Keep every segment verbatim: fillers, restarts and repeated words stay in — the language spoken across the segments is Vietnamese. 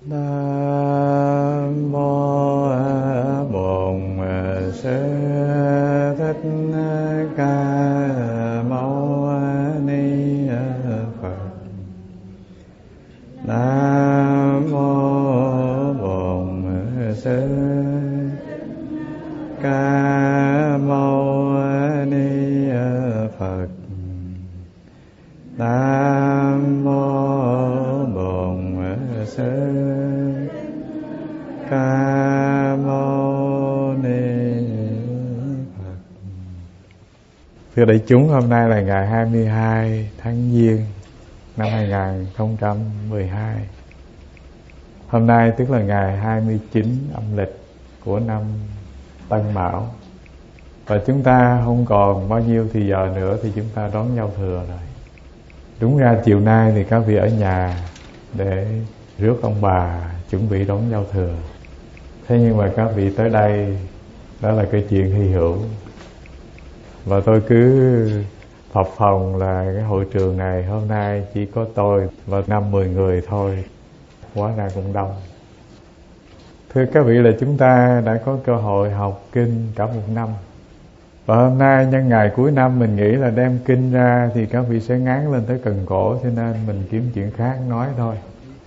Nam mô Bổn Sư Thích Ca Mâu Ni Phật. Nam mô Bổn Sư Ca Mâu Ni Phật. Nam mô Bổn Sư Ca Mâu Ni Phật. Thưa đại chúng, hôm nay là ngày hai mươi hai tháng Giêng năm hai nghìn không trăm mười hai. Hôm nay tức là ngày hai mươi chín âm lịch của năm Tân Mão. Và chúng ta không còn bao nhiêu thì giờ nữa thì chúng ta đón giao thừa rồi. Đúng ra chiều nay thì các vị ở nhà để rước ông bà chuẩn bị đón giao thừa. Thế nhưng mà các vị tới đây, đó là cái chuyện hy hữu. Và tôi cứ phập phồng là cái hội trường này hôm nay chỉ có tôi và năm mười người thôi, hóa ra cũng đông. Thưa các vị, là chúng ta đã có cơ hội học kinh cả một năm. Và hôm nay nhân ngày cuối năm mình nghĩ là đem kinh ra thì các vị sẽ ngán lên tới cần cổ, cho nên mình kiếm chuyện khác nói thôi.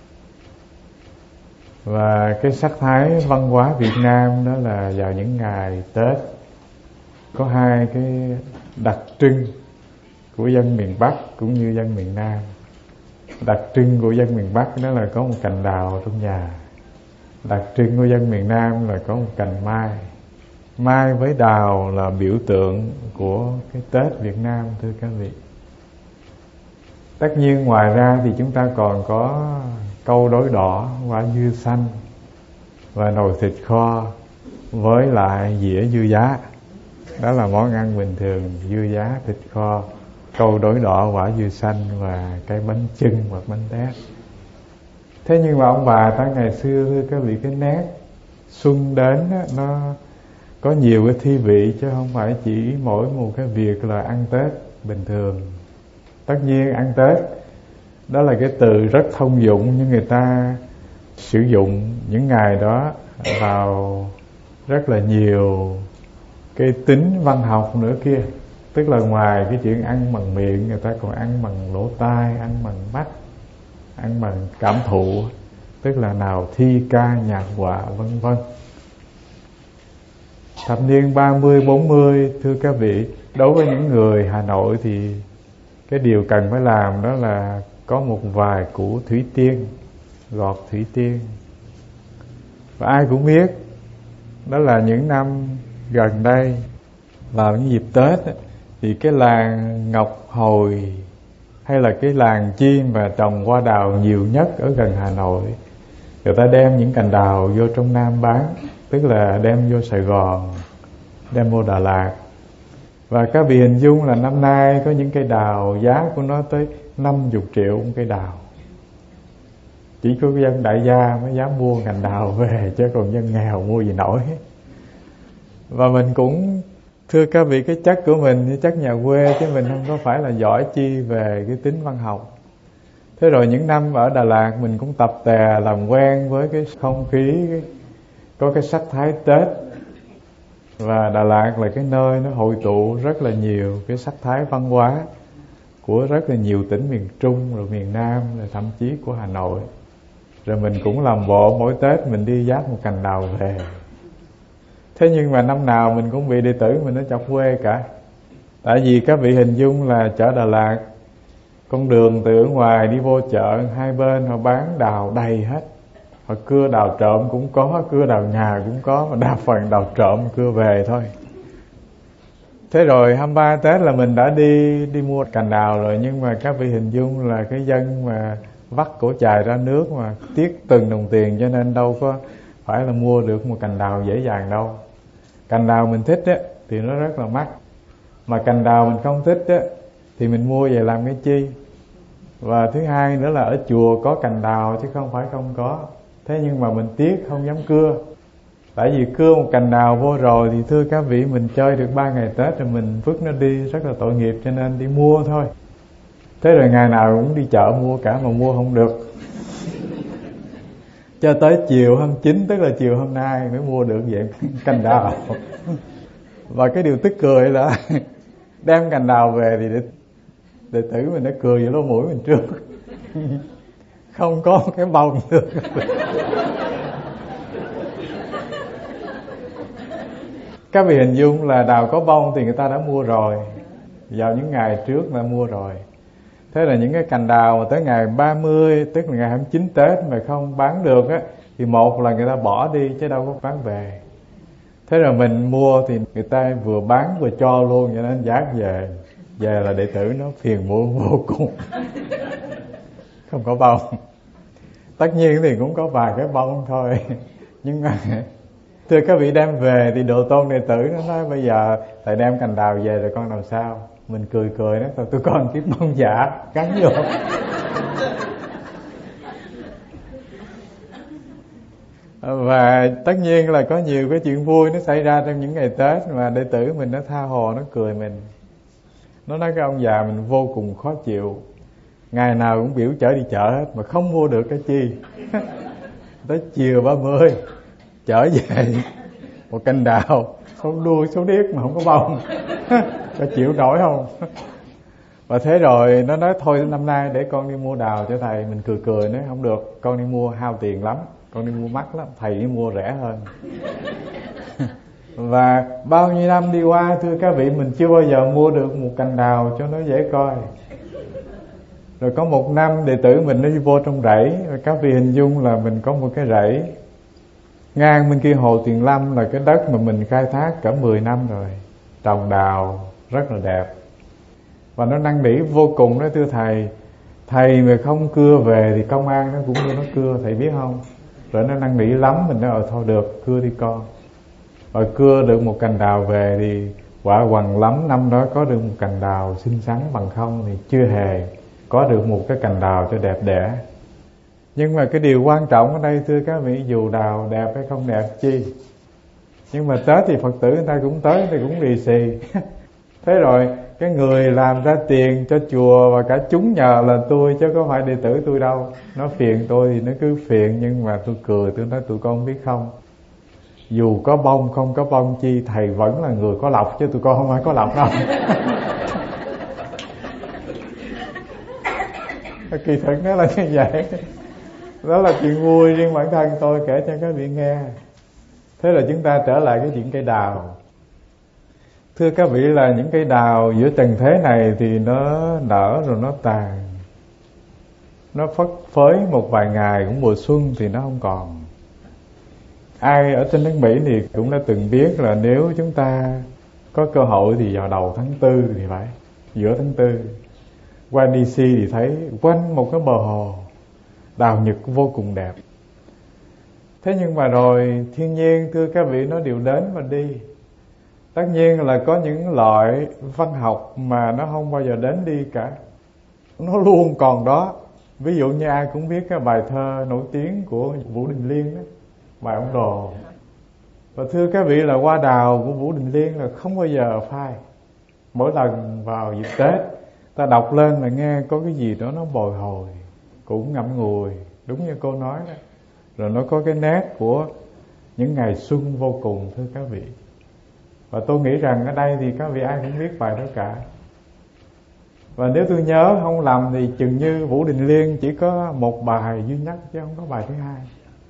Và cái sắc thái văn hóa Việt Nam đó là vào những ngày Tết có hai cái đặc trưng của dân miền Bắc cũng như dân miền Nam. Đặc trưng của dân miền Bắc đó là có một cành đào trong nhà. Đặc trưng của dân miền Nam là có một cành mai. Mai với đào là biểu tượng của cái Tết Việt Nam, thưa các vị. Tất nhiên ngoài ra thì chúng ta còn có câu đối đỏ, quả dưa xanh và nồi thịt kho với lại dĩa dưa giá. Đó là món ăn bình thường, dưa giá, thịt kho, câu đối đỏ, quả dưa xanh và cái bánh chưng hoặc bánh tét. Thế nhưng mà ông bà ta ngày xưa, thưa các vị, cái nét xuân đến đó, nó có nhiều cái thi vị chứ không phải chỉ mỗi một cái việc là ăn Tết bình thường. Tất nhiên ăn Tết đó là cái từ rất thông dụng, nhưng người ta sử dụng những ngày đó vào rất là nhiều cái tính văn học nữa kia. Tức là ngoài cái chuyện ăn bằng miệng, người ta còn ăn bằng lỗ tai, ăn bằng mắt, ăn bằng cảm thụ. Tức là nào thi ca nhạc họa vân vân. Thập niên ba mươi, bốn mươi, thưa các vị, đối với những người Hà Nội thì cái điều cần phải làm đó là có một vài củ thủy tiên, gọt thủy tiên. Và ai cũng biết, đó là những năm gần đây, vào những dịp Tết thì cái làng Ngọc Hồi hay là cái làng chim và trồng hoa đào nhiều nhất ở gần Hà Nội, người ta đem những cành đào vô trong Nam bán. Tức là đem vô Sài Gòn, đem vô Đà Lạt. Và các vị hình dung là năm nay có những cây đào giá của nó tới năm mươi triệu một cây đào. Chỉ có dân đại gia mới dám mua cành đào về, chứ còn dân nghèo mua gì nổi. Và mình cũng, thưa các vị, cái chất của mình thì chất nhà quê, chứ mình không có phải là giỏi chi về cái tính văn học. Thế rồi những năm ở Đà Lạt mình cũng tập tè làm quen với cái không khí, cái, có cái sắc thái Tết. Và Đà Lạt là cái nơi nó hội tụ rất là nhiều cái sắc thái văn hóa của rất là nhiều tỉnh miền Trung, rồi miền Nam, rồi thậm chí của Hà Nội. Rồi mình cũng làm bộ mỗi Tết mình đi vác một cành đào về. Thế nhưng mà năm nào mình cũng bị đệ tử mình nó chọc quê cả. Tại vì các vị hình dung là chợ Đà Lạt, con đường từ ở ngoài đi vô chợ, hai bên họ bán đào đầy hết. Họ cưa đào trộm cũng có, cưa đào nhà cũng có, mà đa phần đào trộm cưa về thôi. Thế rồi hai mươi ba Tết là mình đã đi đi mua cành đào rồi. Nhưng mà các vị hình dung là cái dân mà vắt cổ chài ra nước mà tiếc từng đồng tiền, cho nên đâu có phải là mua được một cành đào dễ dàng đâu. Cành đào mình thích á thì nó rất là mắc, mà cành đào mình không thích á thì mình mua về làm cái chi. Và thứ hai nữa là ở chùa có cành đào chứ không phải không có. Thế nhưng mà mình tiếc không dám cưa. Tại vì cưa một cành đào vô rồi thì thưa các vị, mình chơi được ba ngày Tết rồi mình vứt nó đi rất là tội nghiệp, cho nên đi mua thôi. Thế rồi ngày nào cũng đi chợ mua cả mà mua không được. cho tới chiều hôm chín, tức là chiều hôm nay mới mua được vậy cành đào. Và cái điều tức cười là đem cành đào về thì đệ, đệ tử mình đã cười vào lỗ mũi mình trước. Không có cái bông được. Các vị hình dung là đào có bông thì người ta đã mua rồi, vào những ngày trước đã mua rồi. Thế là những cái cành đào mà tới ngày ba mươi, tức là ngày hai mươi chín Tết mà không bán được á, thì một là người ta bỏ đi chứ đâu có bán về. Thế rồi mình mua thì người ta vừa bán vừa cho luôn, cho nên dắt về. Về là đệ tử nó phiền muộn vô cùng. Không có bông. Tất nhiên thì cũng có vài cái bông thôi. Nhưng mà thưa các vị, đem về thì độ tôn đệ tử nó nói bây giờ thầy đem cành đào về rồi con làm sao? Mình cười cười đó, tôi, tôi còn cái bông giả cắn vô. Và tất nhiên là có nhiều cái chuyện vui nó xảy ra trong những ngày Tết mà đệ tử mình nó tha hồ, nó cười mình. Nó nói cái ông già mình vô cùng khó chịu, ngày nào cũng biểu chở đi chợ hết mà không mua được cái chi. Tới chiều ba mươi trở về một cành đào số đuôi số điếc mà không có bông. Có chịu nổi không? Và thế rồi nó nói thôi năm nay để con đi mua đào cho thầy. Mình cười cười nói không được, con đi mua hao tiền lắm, con đi mua mắc lắm, thầy đi mua rẻ hơn. Và bao nhiêu năm đi qua thưa các vị, mình chưa bao giờ mua được một cành đào cho nó dễ coi. Rồi có một năm đệ tử mình nó đi vô trong rẫy, và các vị hình dung là mình có một cái rẫy ngang bên kia hồ Tuyền Lâm, là cái đất mà mình khai thác cả mười năm rồi, trồng đào rất là đẹp. Và nó năn nỉ vô cùng đó, thưa thầy, thầy mà không cưa về thì công an nó cũng đưa nó cưa, thầy biết không? Rồi nó năn nỉ lắm, mình nói thôi được, cưa đi con. Rồi cưa được một cành đào về thì quả hoằng lắm, năm đó có được một cành đào xinh xắn, bằng không thì chưa hề có được một cái cành đào cho đẹp đẽ. Nhưng mà cái điều quan trọng ở đây thưa các vị, dù đào đẹp hay không đẹp chi, nhưng mà Tết thì Phật tử người ta cũng tới, người ta cũng lì xì. Thế rồi cái người làm ra tiền cho chùa và cả chúng nhờ là tôi, chứ có phải đệ tử tôi đâu. Nó phiền tôi thì nó cứ phiền, nhưng mà tôi cười, tôi nói tụi con biết không, dù có bông không có bông chi, thầy vẫn là người có lộc, chứ tụi con không phải có lộc đâu. Kỳ thực nó là như vậy. Đó là chuyện vui riêng bản thân tôi kể cho các vị nghe. Thế là chúng ta trở lại cái chuyện cây đào. Thưa các vị, là những cây đào giữa trần thế này thì nó nở rồi nó tàn, nó phất phới một vài ngày, cũng mùa xuân thì nó không còn. Ai ở trên nước Mỹ thì cũng đã từng biết là nếu chúng ta có cơ hội thì vào đầu tháng tư thì phải, giữa tháng tư, qua đê xê thì thấy quanh một cái bờ hồ đào nhật vô cùng đẹp. Thế nhưng mà rồi thiên nhiên thưa các vị, nó đều đến và đi. Tất nhiên là có những loại văn học mà nó không bao giờ đến đi cả, nó luôn còn đó. Ví dụ như ai cũng biết cái bài thơ nổi tiếng của Vũ Đình Liên đó, bài Ông Đồ. Và thưa các vị, là hoa đào của Vũ Đình Liên là không bao giờ phai. Mỗi lần vào dịp Tết ta đọc lên là nghe có cái gì đó nó bồi hồi, cũng ngậm ngùi, đúng như cô nói đó. Rồi nó có cái nét của những ngày xuân vô cùng thưa các vị. Và tôi nghĩ rằng ở đây thì các vị ai cũng biết bài đó cả. Và nếu tôi nhớ không lầm thì chừng như Vũ Đình Liên chỉ có một bài duy nhất chứ không có bài thứ hai.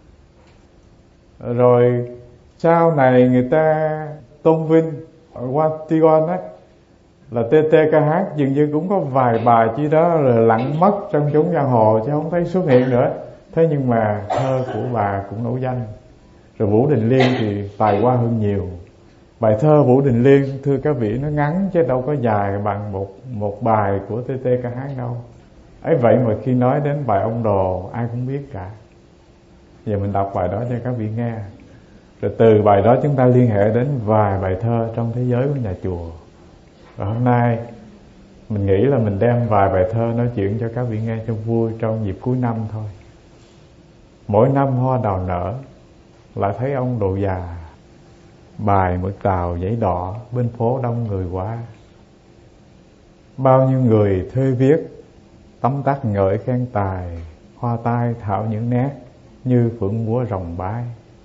Rồi sau này người ta tôn vinh ở Washington á, là tê tê ca hát dường như cũng có vài bài chi đó rồi lặng mất trong chốn giang hồ chứ không thấy xuất hiện nữa. Thế nhưng mà thơ của bà cũng nổi danh. Rồi Vũ Đình Liên thì tài hoa hơn nhiều. Bài thơ Vũ Đình Liên thưa các vị nó ngắn chứ đâu có dài bằng một một bài của tê tê ca hát đâu. Ấy vậy mà khi nói đến bài Ông Đồ ai cũng biết cả. Giờ mình đọc bài đó cho các vị nghe. Rồi từ bài đó chúng ta liên hệ đến vài bài thơ trong thế giới của nhà chùa. Và hôm nay mình nghĩ là mình đem vài bài thơ nói chuyện cho các vị nghe cho vui trong dịp cuối năm thôi. Mỗi năm hoa đào nở, lại thấy ông đồ già, bài mực tàu giấy đỏ, bên phố đông người quá. Bao nhiêu người thuê viết, tấm tắc ngợi khen tài, hoa tai thảo những nét, như phượng múa rồng bay.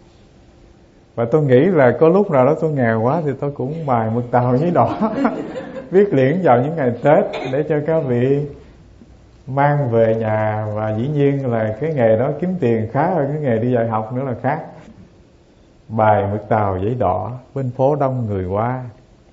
Và tôi nghĩ là có lúc nào đó tôi nghèo quá thì tôi cũng bài mực tàu giấy đỏ viết liễn vào những ngày Tết để cho các vị mang về nhà. Và dĩ nhiên là cái nghề đó kiếm tiền khá hơn cái nghề đi dạy học nữa là khác. Bài mực tàu giấy đỏ bên phố đông người qua,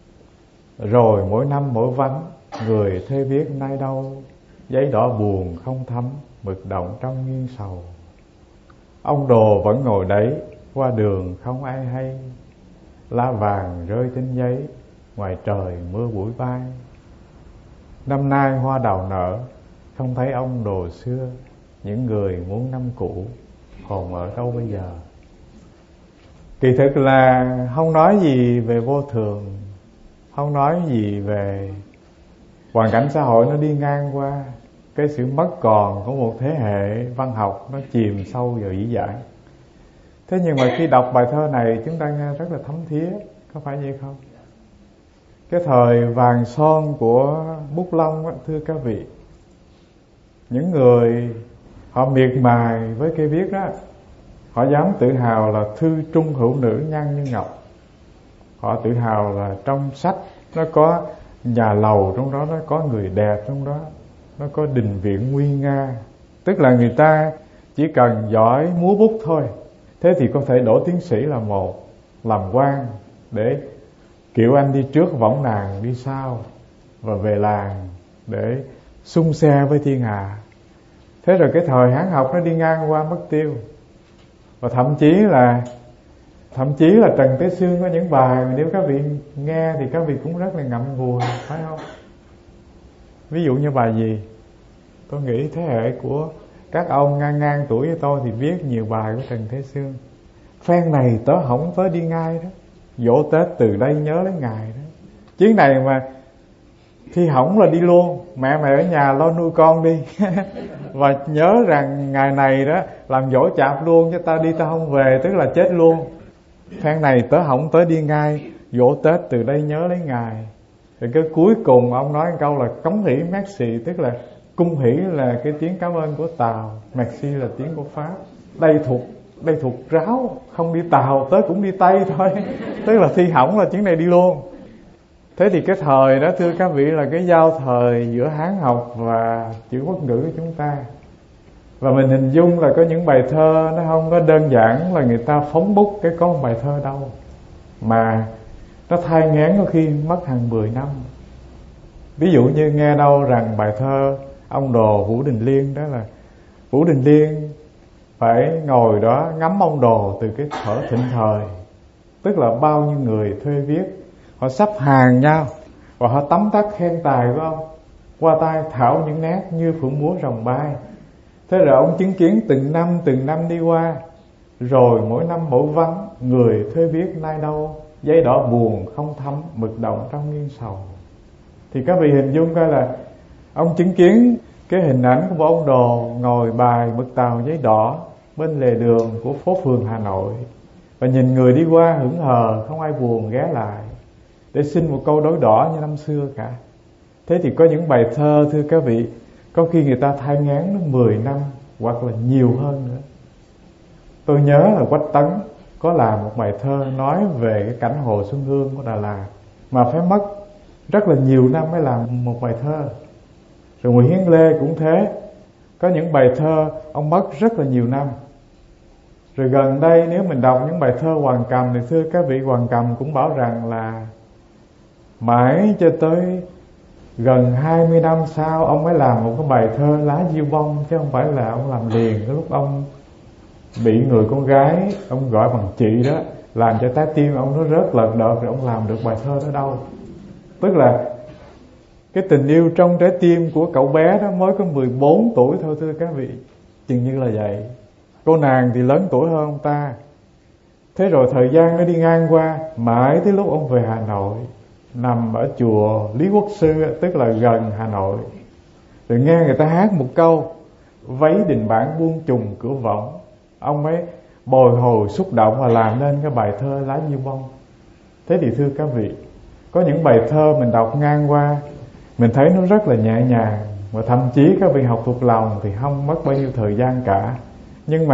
rồi mỗi năm mỗi vắng người thuê viết nay đâu. Giấy đỏ buồn không thấm, mực động trong nghiêng sầu. Ông đồ vẫn ngồi đấy, qua đường không ai hay. Lá vàng rơi trên giấy, ngoài trời mưa bụi bay. Năm nay hoa đào nở, không thấy ông đồ xưa. Những người muốn năm cũ còn ở đâu bây giờ. Kỳ thực là không nói gì về vô thường, không nói gì về hoàn cảnh xã hội nó đi ngang qua, cái sự mất còn của một thế hệ văn học nó chìm sâu vào dĩ dãn. Thế nhưng mà khi đọc bài thơ này chúng ta nghe rất là thấm thía, có phải vậy không? Cái thời vàng son của bút lông á, thưa các vị, những người họ miệt mài với cây viết đó, họ dám tự hào là thư trung hữu nữ nhan như ngọc. Họ tự hào là trong sách nó có nhà lầu, trong đó nó có người đẹp, trong đó nó có đình viện nguy nga. Tức là người ta chỉ cần giỏi múa bút thôi, thế thì có thể đỗ tiến sĩ là một, làm quan để kiệu anh đi trước võng nàng đi sau, và về làng để xung xe với thiên hạ. Thế rồi cái thời Hán học nó đi ngang qua mất tiêu. Và thậm chí là Thậm chí là Trần Tế Xương có những bài mà nếu các vị nghe thì các vị cũng rất là ngậm ngùi, phải không? Ví dụ như bài gì? Tôi nghĩ thế hệ của các ông ngang ngang tuổi với tôi thì viết nhiều bài của Trần Thế Xương. Phen này tớ hỏng tớ đi ngay đó, dỗ Tết từ đây nhớ lấy ngày đó. Chuyến này mà khi hỏng là đi luôn, mẹ mày ở nhà lo nuôi con đi. Và nhớ rằng ngày này đó làm dỗ chạp luôn, chứ ta đi ta không về, tức là chết luôn. Phen này tớ hỏng tớ đi ngay, dỗ Tết từ đây nhớ lấy ngày. Rồi cái cuối cùng ông nói một câu là cống hỷ merci, tức là cung hỷ là cái tiếng cảm ơn của Tàu, merci là tiếng của Pháp. Đây thuộc đây thuộc ráo, không đi Tàu tới cũng đi Tây thôi. Tức là thi hỏng là chuyến này đi luôn. Thế thì cái thời đó thưa các vị là cái giao thời giữa Hán học và chữ quốc ngữ của chúng ta. Và mình hình dung là có những bài thơ nó không có đơn giản là người ta phóng bút cái có một bài thơ đâu, mà nó thai nghén có khi mất hàng mười năm. Ví dụ như nghe đâu rằng bài thơ ông đồ Vũ Đình Liên, đó là Vũ Đình Liên phải ngồi đó ngắm ông đồ từ cái thuở thịnh thời. Tức là bao nhiêu người thuê viết, họ sắp hàng nhau và họ tấm tắc khen tài của ông, qua tay thảo những nét như phượng múa rồng bay. Thế rồi ông chứng kiến từng năm từng năm đi qua, rồi mỗi năm mỗi vắng người thuê viết nay đâu. Giấy đỏ buồn không thấm, mực động trong nghiêng sầu. Thì các vị hình dung coi là ông chứng kiến cái hình ảnh của một ông đồ ngồi bài mực tàu giấy đỏ bên lề đường của phố phường Hà Nội, và nhìn người đi qua hững hờ, không ai buồn ghé lại để xin một câu đối đỏ như năm xưa cả. Thế thì có những bài thơ thưa các vị, có khi người ta thai nghén nó mười năm hoặc là nhiều hơn nữa. Tôi nhớ là Quách Tấn có làm một bài thơ nói về cái cảnh Hồ Xuân Hương của Đà Lạt, mà phải mất rất là nhiều năm mới làm một bài thơ. Rồi Nguyễn Hiến Lê cũng thế, có những bài thơ ông mất rất là nhiều năm. Rồi gần đây nếu mình đọc những bài thơ Hoàng Cầm thì thưa các vị, Hoàng Cầm cũng bảo rằng là mãi cho tới gần hai mươi năm sau ông mới làm một cái bài thơ Lá Diêu Bông, chứ không phải là ông làm liền cái lúc ông bị người con gái ông gọi bằng chị đó làm cho trái tim ông nó rớt lợn đợt, rồi ông làm được bài thơ đó đâu. Tức là cái tình yêu trong trái tim của cậu bé đó mới có mười bốn tuổi thôi thưa các vị, chừng như là vậy. Cô nàng thì lớn tuổi hơn ông ta. Thế rồi thời gian nó đi ngang qua, mãi tới lúc ông về Hà Nội, nằm ở chùa Lý Quốc Sư, tức là gần Hà Nội, rồi nghe người ta hát một câu váy đình bản buông trùng cửa võng, ông mới bồi hồi xúc động và làm nên cái bài thơ Lá Diêu Bông. Thế thì thưa các vị, có những bài thơ mình đọc ngang qua mình thấy nó rất là nhẹ nhàng, và thậm chí các vị học thuộc lòng thì không mất bao nhiêu thời gian cả. Nhưng mà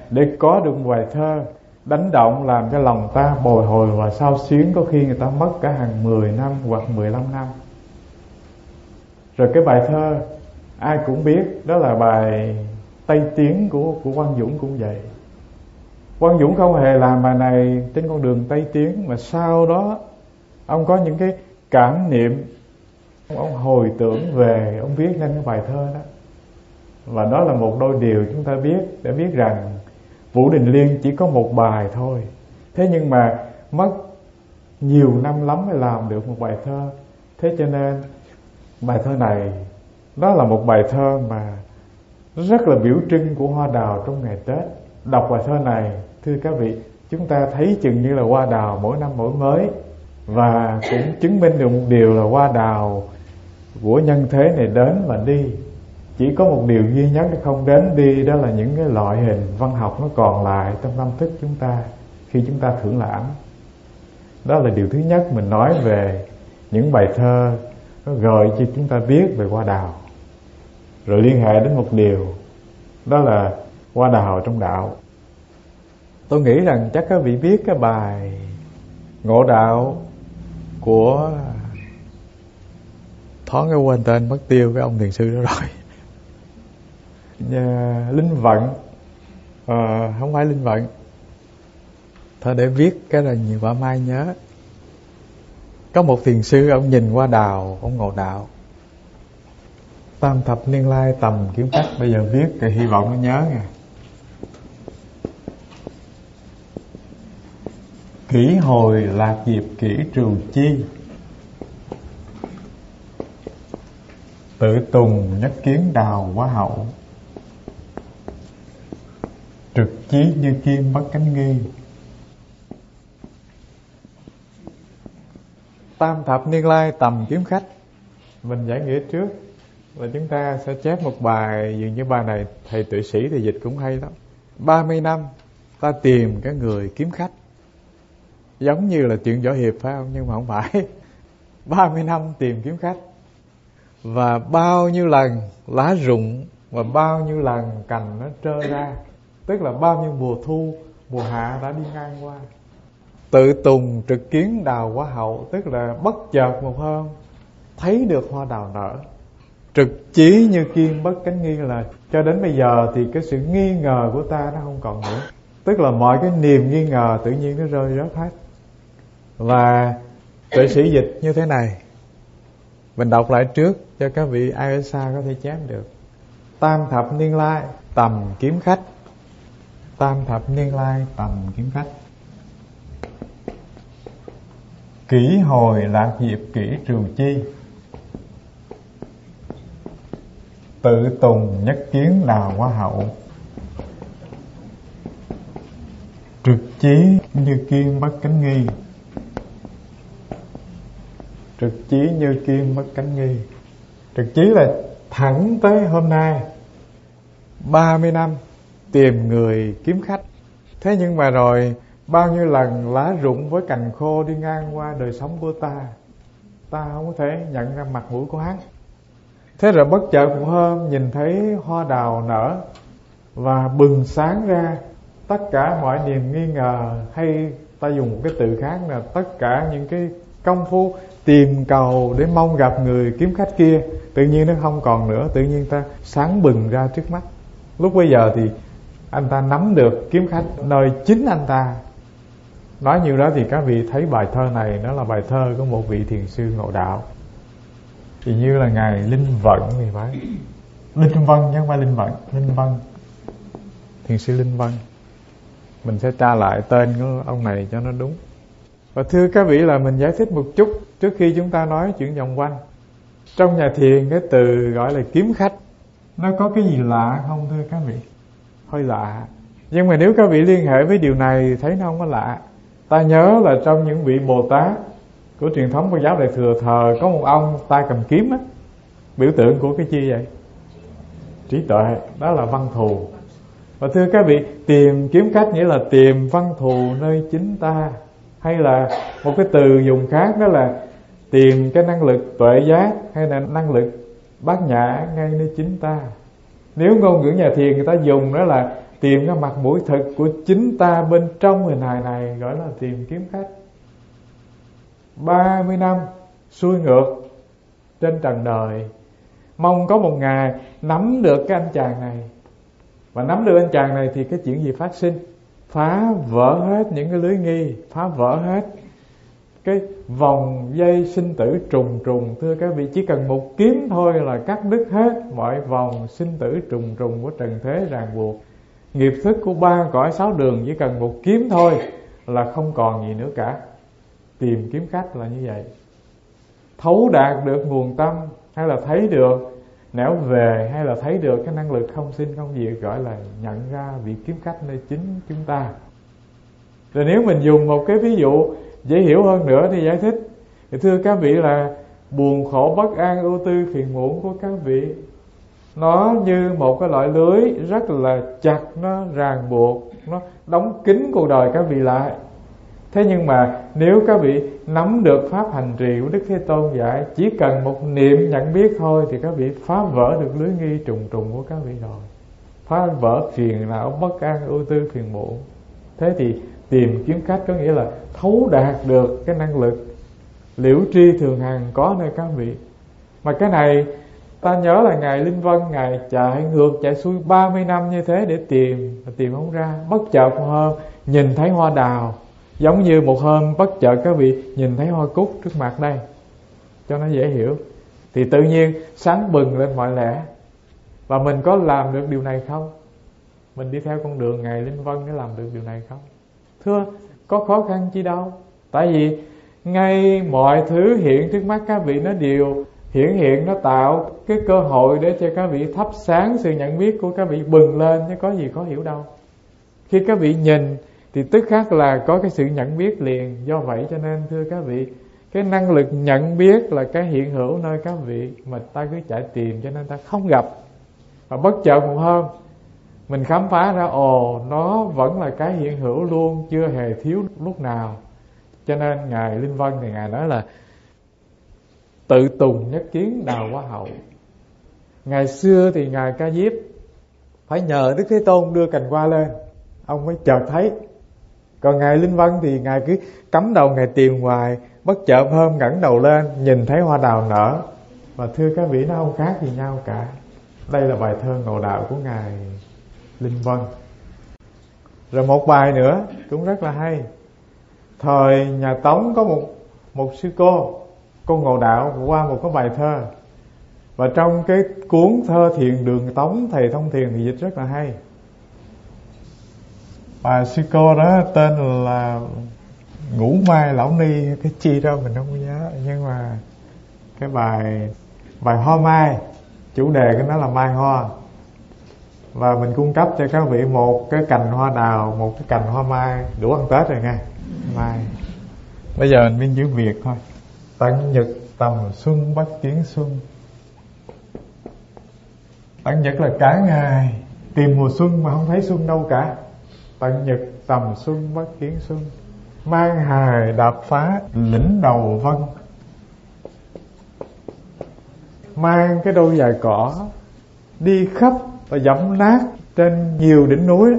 để có được một bài thơ đánh động làm cho lòng ta bồi hồi và xao xuyến, có khi người ta mất cả hàng mười năm hoặc mười lăm năm. Rồi cái bài thơ ai cũng biết, đó là bài Tây Tiến của, của Quang Dũng cũng vậy. Quang Dũng không hề làm bài này trên con đường Tây Tiến, mà sau đó ông có những cái cảm niệm, ông hồi tưởng về, ông viết nên cái bài thơ đó. Và đó là một đôi điều chúng ta biết, để biết rằng Vũ Đình Liên chỉ có một bài thôi, thế nhưng mà mất nhiều năm lắm mới làm được một bài thơ. Thế cho nên bài thơ này đó là một bài thơ mà rất là biểu trưng của hoa đào trong ngày Tết. Đọc bài thơ này, thưa các vị, chúng ta thấy chừng như là hoa đào mỗi năm mỗi mới. Và cũng chứng minh được một điều là hoa đào của nhân thế này đến và đi. Chỉ có một điều duy nhất không đến đi, đó là những cái loại hình văn học nó còn lại trong tâm thức chúng ta khi chúng ta thưởng lãm. Đó là điều thứ nhất mình nói về những bài thơ nó gợi cho chúng ta biết về hoa đào. Rồi liên hệ đến một điều, đó là hoa đào trong đạo. Tôi nghĩ rằng chắc các vị biết cái bài Ngộ Đạo của, thoáng cái quên tên mất tiêu cái ông thiền sư đó rồi, Nhà, Linh Vận, à, không phải Linh Vận, thôi để viết cái là nhiều bà mai nhớ. Có một thiền sư, ông nhìn qua đào, ông ngộ đạo. Tam thập niên lai tầm kiếm khách. Bây giờ viết thì hy vọng nó nhớ nha. Kỷ hồi lạc diệp kỷ trừ chi, tự tùng nhất kiến đào quá hậu, trực chí như kim bất cánh nghi. Tam thập niên lai tầm kiếm khách, mình giải nghĩa trước là chúng ta sẽ chép một bài. Dường như bài này thầy Tuệ Sĩ thì dịch cũng hay lắm. Ba mươi năm ta tìm cái người kiếm khách, giống như là chuyện võ hiệp phải không? Nhưng mà không phải. Ba mươi năm tìm kiếm khách, và bao nhiêu lần lá rụng, và bao nhiêu lần cành nó trơ ra, tức là bao nhiêu mùa thu, mùa hạ đã đi ngang qua. Tự tùng trực kiến đào quá hậu, tức là bất chợt một hôm thấy được hoa đào nở. Trực chí như kim bất cánh nghi, là cho đến bây giờ thì cái sự nghi ngờ của ta nó không còn nữa, tức là mọi cái niềm nghi ngờ tự nhiên nó rơi rớt hết. Và Tuệ Sĩ dịch như thế này, mình đọc lại trước cho các vị ai ở xa có thể chém được. Tam thập niên lai tầm kiếm khách, tam thập niên lai tầm kiếm khách, kỷ hồi lạc diệp kỷ trừ chi, tự tùng nhất kiến đào hoa hậu, trực chí như kim bất cánh nghi. Trực chí như kim bất cánh nghi, trực chí là thẳng tới hôm nay. Ba mươi năm tìm người kiếm khách, thế nhưng mà rồi bao nhiêu lần lá rụng với cành khô đi ngang qua đời sống của ta, ta không có thể nhận ra mặt mũi của hắn. Thế rồi bất chợt một hôm nhìn thấy hoa đào nở, và bừng sáng ra tất cả mọi niềm nghi ngờ, hay ta dùng một cái từ khác là tất cả những cái công phu tìm cầu để mong gặp người kiếm khách kia, tự nhiên nó không còn nữa, tự nhiên ta sáng bừng ra trước mắt. Lúc bây giờ thì anh ta nắm được kiếm khách nơi chính anh ta. Nói nhiều đó thì các vị thấy bài thơ này nó là bài thơ của một vị thiền sư ngộ đạo, thì như là ngài Linh Vận thì phải, Linh Vân chứ không phải Linh Vận, Linh Vân, thiền sư Linh Vân. Mình sẽ tra lại tên của ông này cho nó đúng. Và thưa các vị, là mình giải thích một chút trước khi chúng ta nói chuyện vòng quanh. Trong nhà thiền cái từ gọi là kiếm khách nó có cái gì lạ không thưa các vị? Hơi lạ. Nhưng mà nếu các vị liên hệ với điều này thấy nó không có lạ. Ta nhớ là trong những vị Bồ Tát của truyền thống Phật giáo Đại Thừa thờ có một ông tay cầm kiếm á, biểu tượng của cái chi vậy? Trí tuệ, đó là văn thù. Và thưa các vị, tìm kiếm khách nghĩa là tìm văn thù nơi chính ta, hay là một cái từ dùng khác đó là tìm cái năng lực tuệ giác, hay là năng lực bát nhã ngay nơi chính ta. Nếu ngôn ngữ nhà thiền người ta dùng đó là Tìm cái mặt mũi thực của chính ta bên trong hình hài này gọi là tìm kiếm khách. Ba mươi năm xuôi ngược trên trần đời, mong có một ngày nắm được cái anh chàng này. Và nắm được anh chàng này thì cái chuyện gì phát sinh? Phá vỡ hết những cái lưới nghi, phá vỡ hết cái vòng dây sinh tử trùng trùng. Thưa các vị, chỉ cần một kiếm thôi là cắt đứt hết mọi vòng sinh tử trùng trùng của trần thế ràng buộc. Nghiệp thức của ba cõi sáu đường chỉ cần một kiếm thôi là không còn gì nữa cả. Tìm kiếm khách là như vậy. Thấu đạt được nguồn tâm, hay là thấy được nẻo về, hay là thấy được cái năng lực không sinh không diệt, gọi là nhận ra vị kiếm khách nơi chính chúng ta. Rồi nếu mình dùng một cái ví dụ dễ hiểu hơn nữa thì giải thích, thì thưa các vị là buồn khổ bất an ưu tư phiền muộn của các vị, nó như một cái loại lưới rất là chặt, nó ràng buộc, nó đóng kín cuộc đời các vị lại. Thế nhưng mà nếu các vị nắm được pháp hành trì của Đức Thế Tôn dạy, chỉ cần một niệm nhận biết thôi thì các vị phá vỡ được lưới nghi trùng trùng của các vị rồi, phá vỡ phiền não bất an ưu tư phiền muộn. Thế thì tìm kiếm khách có nghĩa là thấu đạt được cái năng lực liễu tri thường hằng có nơi các vị. Mà cái này ta nhớ là Ngài Linh Vân, Ngài chạy ngược chạy xuôi ba mươi năm như thế để tìm, mà tìm không ra. Bất chợt một hôm nhìn thấy hoa đào, giống như một hôm bất chợt các vị nhìn thấy hoa cúc trước mặt đây, cho nó dễ hiểu. Thì tự nhiên sáng bừng lên mọi lẽ. Và mình có làm được điều này không? Mình đi theo con đường Ngài Linh Vân để làm được điều này không? Thưa, có khó khăn chi đâu. Tại vì ngay mọi thứ hiện trước mắt các vị nó đều hiển hiện, nó tạo cái cơ hội để cho các vị thắp sáng sự nhận biết của các vị bừng lên, chứ có gì khó hiểu đâu. Khi các vị nhìn thì tức khắc là có cái sự nhận biết liền. Do vậy cho nên thưa các vị, cái năng lực nhận biết là cái hiện hữu nơi các vị, mà ta cứ chạy tìm cho nên ta không gặp. Và bất chợt một hôm mình khám phá ra, ồ, nó vẫn là cái hiện hữu luôn, chưa hề thiếu lúc nào. Cho nên Ngài Linh Vân thì Ngài nói là tự tùng nhất kiến đào hoa hậu. Ngày xưa thì Ngài Ca Diếp phải nhờ Đức Thế Tôn đưa cành hoa lên, ông mới chợt thấy. Còn Ngài Linh Vân thì Ngài cứ cắm đầu Ngài tìm hoài, bất chợt hôm ngẩng đầu lên nhìn thấy hoa đào nở. Và thưa các vị, nó không khác gì nhau cả. Đây là bài thơ ngộ đạo của Ngài Linh Vân. Rồi một bài nữa cũng rất là hay. Thời nhà Tống có một một sư cô, cô ngộ đạo qua một cái bài thơ. Và trong cái cuốn thơ Thiền Đường Tống, thầy Thông Thiền thì dịch rất là hay. Bà sư cô đó tên là Ngũ Mai Lão Ni, cái chi đó mình không nhớ. Nhưng mà cái bài bài Hoa Mai, chủ đề của nó là mai hoa. Và mình cung cấp cho các vị một cái cành hoa đào, một cái cành hoa mai, đủ ăn Tết rồi nha. Mai. Bây giờ mình biên chữ Việt thôi. Tận nhật tầm xuân bất kiến xuân. Tận nhật là cả ngày tìm mùa xuân mà không thấy xuân đâu cả. Tận nhật tầm xuân bất kiến xuân. Mang hài đạp phá lĩnh đầu vân. Mang cái đôi giày cỏ đi khắp và dẫm nát trên nhiều đỉnh núi.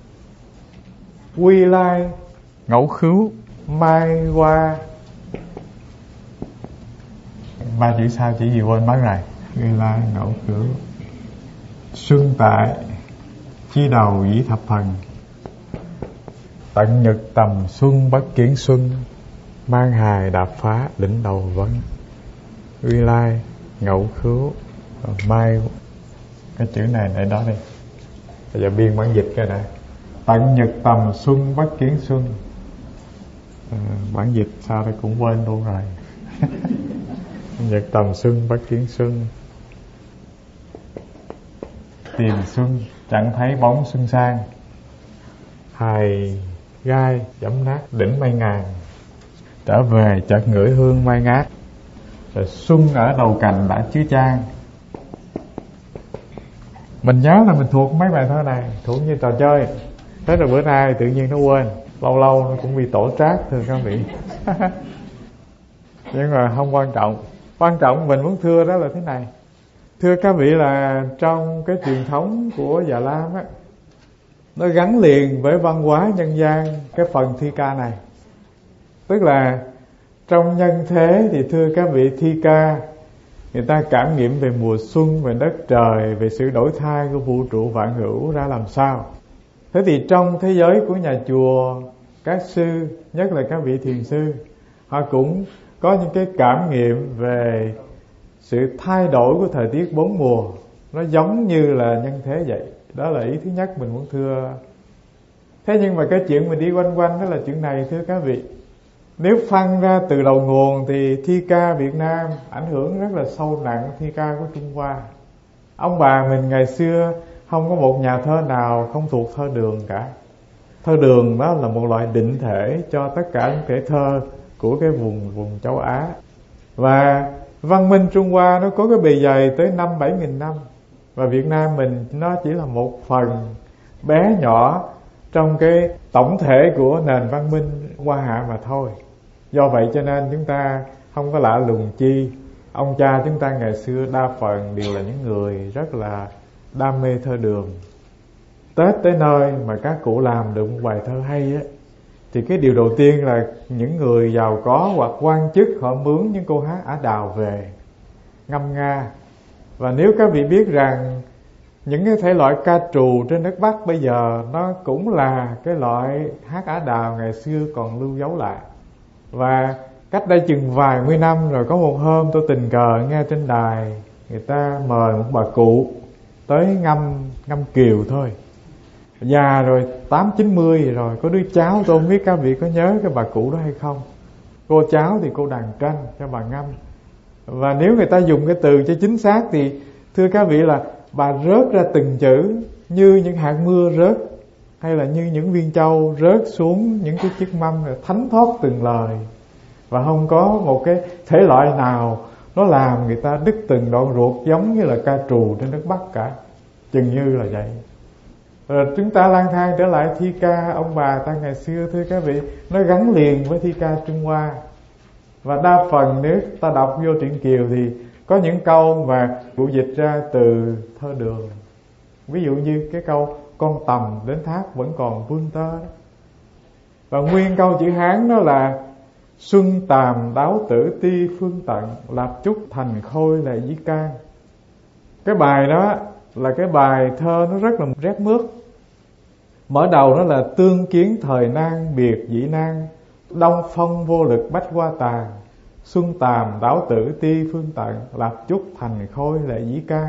Quy lai ngẫu khứu mai hoa. Ba chữ sao chỉ gì quên mất rồi. Quy lai ngẫu khứu. Xuân tại chi đầu dĩ thập thần. Tận nhật tầm xuân bất kiến xuân. Mang hài đạp phá đỉnh đầu vấn. Quy lai ngẫu khứu mai. Cái chữ này để đó đi. Bây giờ biên bản dịch cái này. Tận nhật tầm xuân bất kiến xuân. à, Bản dịch sao đây cũng quên luôn rồi. Nhật tầm xuân bất kiến xuân. Tìm xuân chẳng thấy bóng xuân sang. Hài gai dẫm nát đỉnh mây ngàn. Trở về chợt ngửi hương mai ngát. Rồi xuân ở đầu cành đã chứa chan. Mình nhớ là mình thuộc mấy bài thơ này, thuộc như trò chơi. Thế rồi bữa nay tự nhiên nó quên. Lâu lâu nó cũng bị tổ trác thưa các vị. Nhưng mà không quan trọng. Quan trọng mình muốn thưa đó là thế này. Thưa các vị là trong cái truyền thống của Già Lam á, nó gắn liền với văn hóa nhân gian cái phần thi ca này. Tức là trong nhân thế thì thưa các vị, thi ca người ta cảm nghiệm về mùa xuân, về đất trời, về sự đổi thay của vũ trụ vạn hữu ra làm sao. Thế thì trong thế giới của nhà chùa, các sư, nhất là các vị thiền sư, họ cũng có những cái cảm nghiệm về sự thay đổi của thời tiết bốn mùa. Nó giống như là nhân thế vậy. Đó là ý thứ nhất mình muốn thưa. Thế nhưng mà cái chuyện mình đi quanh quanh đó là chuyện này thưa các vị. Nếu phân ra từ đầu nguồn thì thi ca Việt Nam ảnh hưởng rất là sâu nặng thi ca của Trung Hoa. Ông bà mình ngày xưa không có một nhà thơ nào không thuộc thơ Đường cả. Thơ Đường đó là một loại định thể cho tất cả những thể thơ của cái vùng vùng châu Á. Và văn minh Trung Hoa nó có cái bề dày tới năm bảy nghìn năm. Và Việt Nam mình nó chỉ là một phần bé nhỏ trong cái tổng thể của nền văn minh Hoa Hạ mà thôi. Do vậy cho nên chúng ta không có lạ lùng chi. Ông cha chúng ta ngày xưa đa phần đều là những người rất là đam mê thơ Đường. Tết tới nơi mà các cụ làm được một bài thơ hay á, thì cái điều đầu tiên là những người giàu có hoặc quan chức họ mướn những cô hát ả đào về ngâm nga. Và nếu các vị biết rằng những cái thể loại ca trù trên đất Bắc bây giờ nó cũng là cái loại hát ả đào ngày xưa còn lưu dấu lại. Và cách đây chừng vài mươi năm rồi, có một hôm tôi tình cờ nghe trên đài người ta mời một bà cụ tới ngâm ngâm kiều thôi. Già rồi tám chín mươi rồi, có đứa cháu tôi không biết các vị có nhớ cái bà cụ đó hay không. Cô cháu thì cô đàn tranh cho bà ngâm. Và nếu người ta dùng cái từ cho chính xác thì thưa các vị là bà rớt ra từng chữ như những hạt mưa rớt, hay là như những viên châu rớt xuống những cái chiếc mâm, thánh thoát từng lời. Và không có một cái thể loại nào nó làm người ta đứt từng đoạn ruột giống như là ca trù trên đất Bắc cả. Chừng như là vậy. Rồi chúng ta lang thang trở lại thi ca ông bà ta ngày xưa thưa các vị, nó gắn liền với thi ca Trung Hoa. Và đa phần nếu ta đọc vô truyện Kiều thì có những câu mà cụ dịch ra từ thơ Đường. Ví dụ như cái câu con tầm đến thác vẫn còn vương tơ đó. Và nguyên câu chữ Hán đó là xuân tàm đáo tử ti phương tận, lạp trúc thành khôi lệ dĩ can. Cái bài đó là cái bài thơ nó rất là rét mướt. Mở đầu nó là tương kiến thời nan biệt dĩ nan, đông phong vô lực bách hoa tàn, xuân tàm đáo tử ti phương tận, lạp trúc thành khôi lệ dĩ can.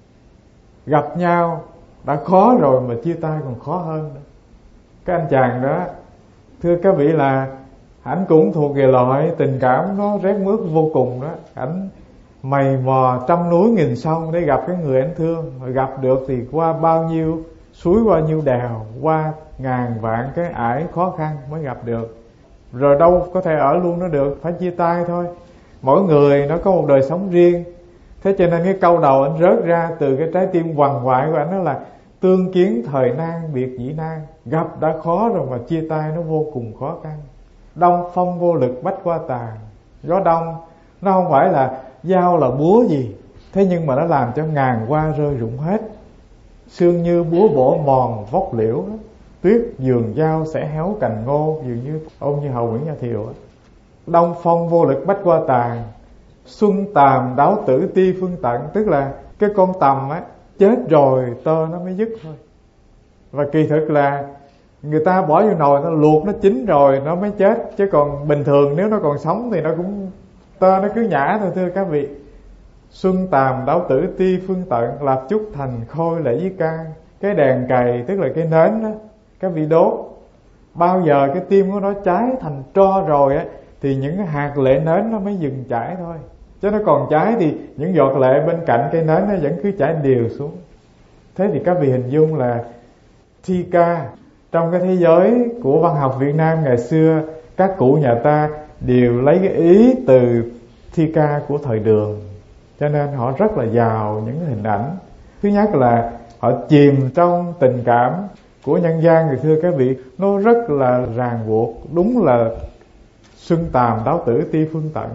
Gặp nhau đã khó rồi mà chia tay còn khó hơn. Cái anh chàng đó thưa các vị là ảnh cũng thuộc về loại tình cảm nó rét mướt vô cùng đó. Ảnh mày mò trăm núi nghìn sông để gặp cái người anh thương. Rồi gặp được thì qua bao nhiêu suối, bao nhiêu đèo, qua ngàn vạn cái ải khó khăn mới gặp được. Rồi đâu có thể ở luôn nó được, phải chia tay thôi. Mỗi người nó có một đời sống riêng. Thế cho nên cái câu đầu anh rớt ra từ cái trái tim quằn quại của anh đó là tương kiến thời nan biệt dĩ nan. Gặp đã khó rồi mà chia tay nó vô cùng khó khăn. Đông phong vô lực bách hoa tàn. Gió đông nó không phải là dao là búa gì, thế nhưng mà nó làm cho ngàn hoa rơi rụng hết. Sương như búa bổ mòn vóc liễu đó. Tuyết giường dao sẽ héo cành ngô, dường như ông như hầu Nguyễn Gia Thiều đó. Đông phong vô lực bách hoa tàn, xuân tàm đáo tử ti phương tận. Tức là cái con tầm á chết rồi tơ nó mới dứt thôi. Và kỳ thực là người ta bỏ vô nồi nó luộc nó chín rồi nó mới chết. Chứ còn bình thường nếu nó còn sống thì nó cũng tơ nó cứ nhả thôi thưa các vị. Xuân tàm đáo tử ti phương tận, lạp trúc thành khôi lễ dĩ can. Cái đèn cày tức là cái nến đó, các vị đốt, bao giờ cái tim của nó cháy thành tro rồi á thì những cái hạt lệ nến nó mới dừng chảy thôi. Chứ nó còn cháy thì những giọt lệ bên cạnh cây nến nó vẫn cứ chảy đều xuống. Thế thì các vị hình dung là thi ca trong cái thế giới của văn học Việt Nam ngày xưa, các cụ nhà ta đều lấy cái ý từ thi ca của thời Đường. Cho nên họ rất là giàu những hình ảnh. Thứ nhất là họ chìm trong tình cảm của nhân gian. Người thưa các vị, nó rất là ràng buộc. Đúng là xuân tàm đáo tử ti phương tận.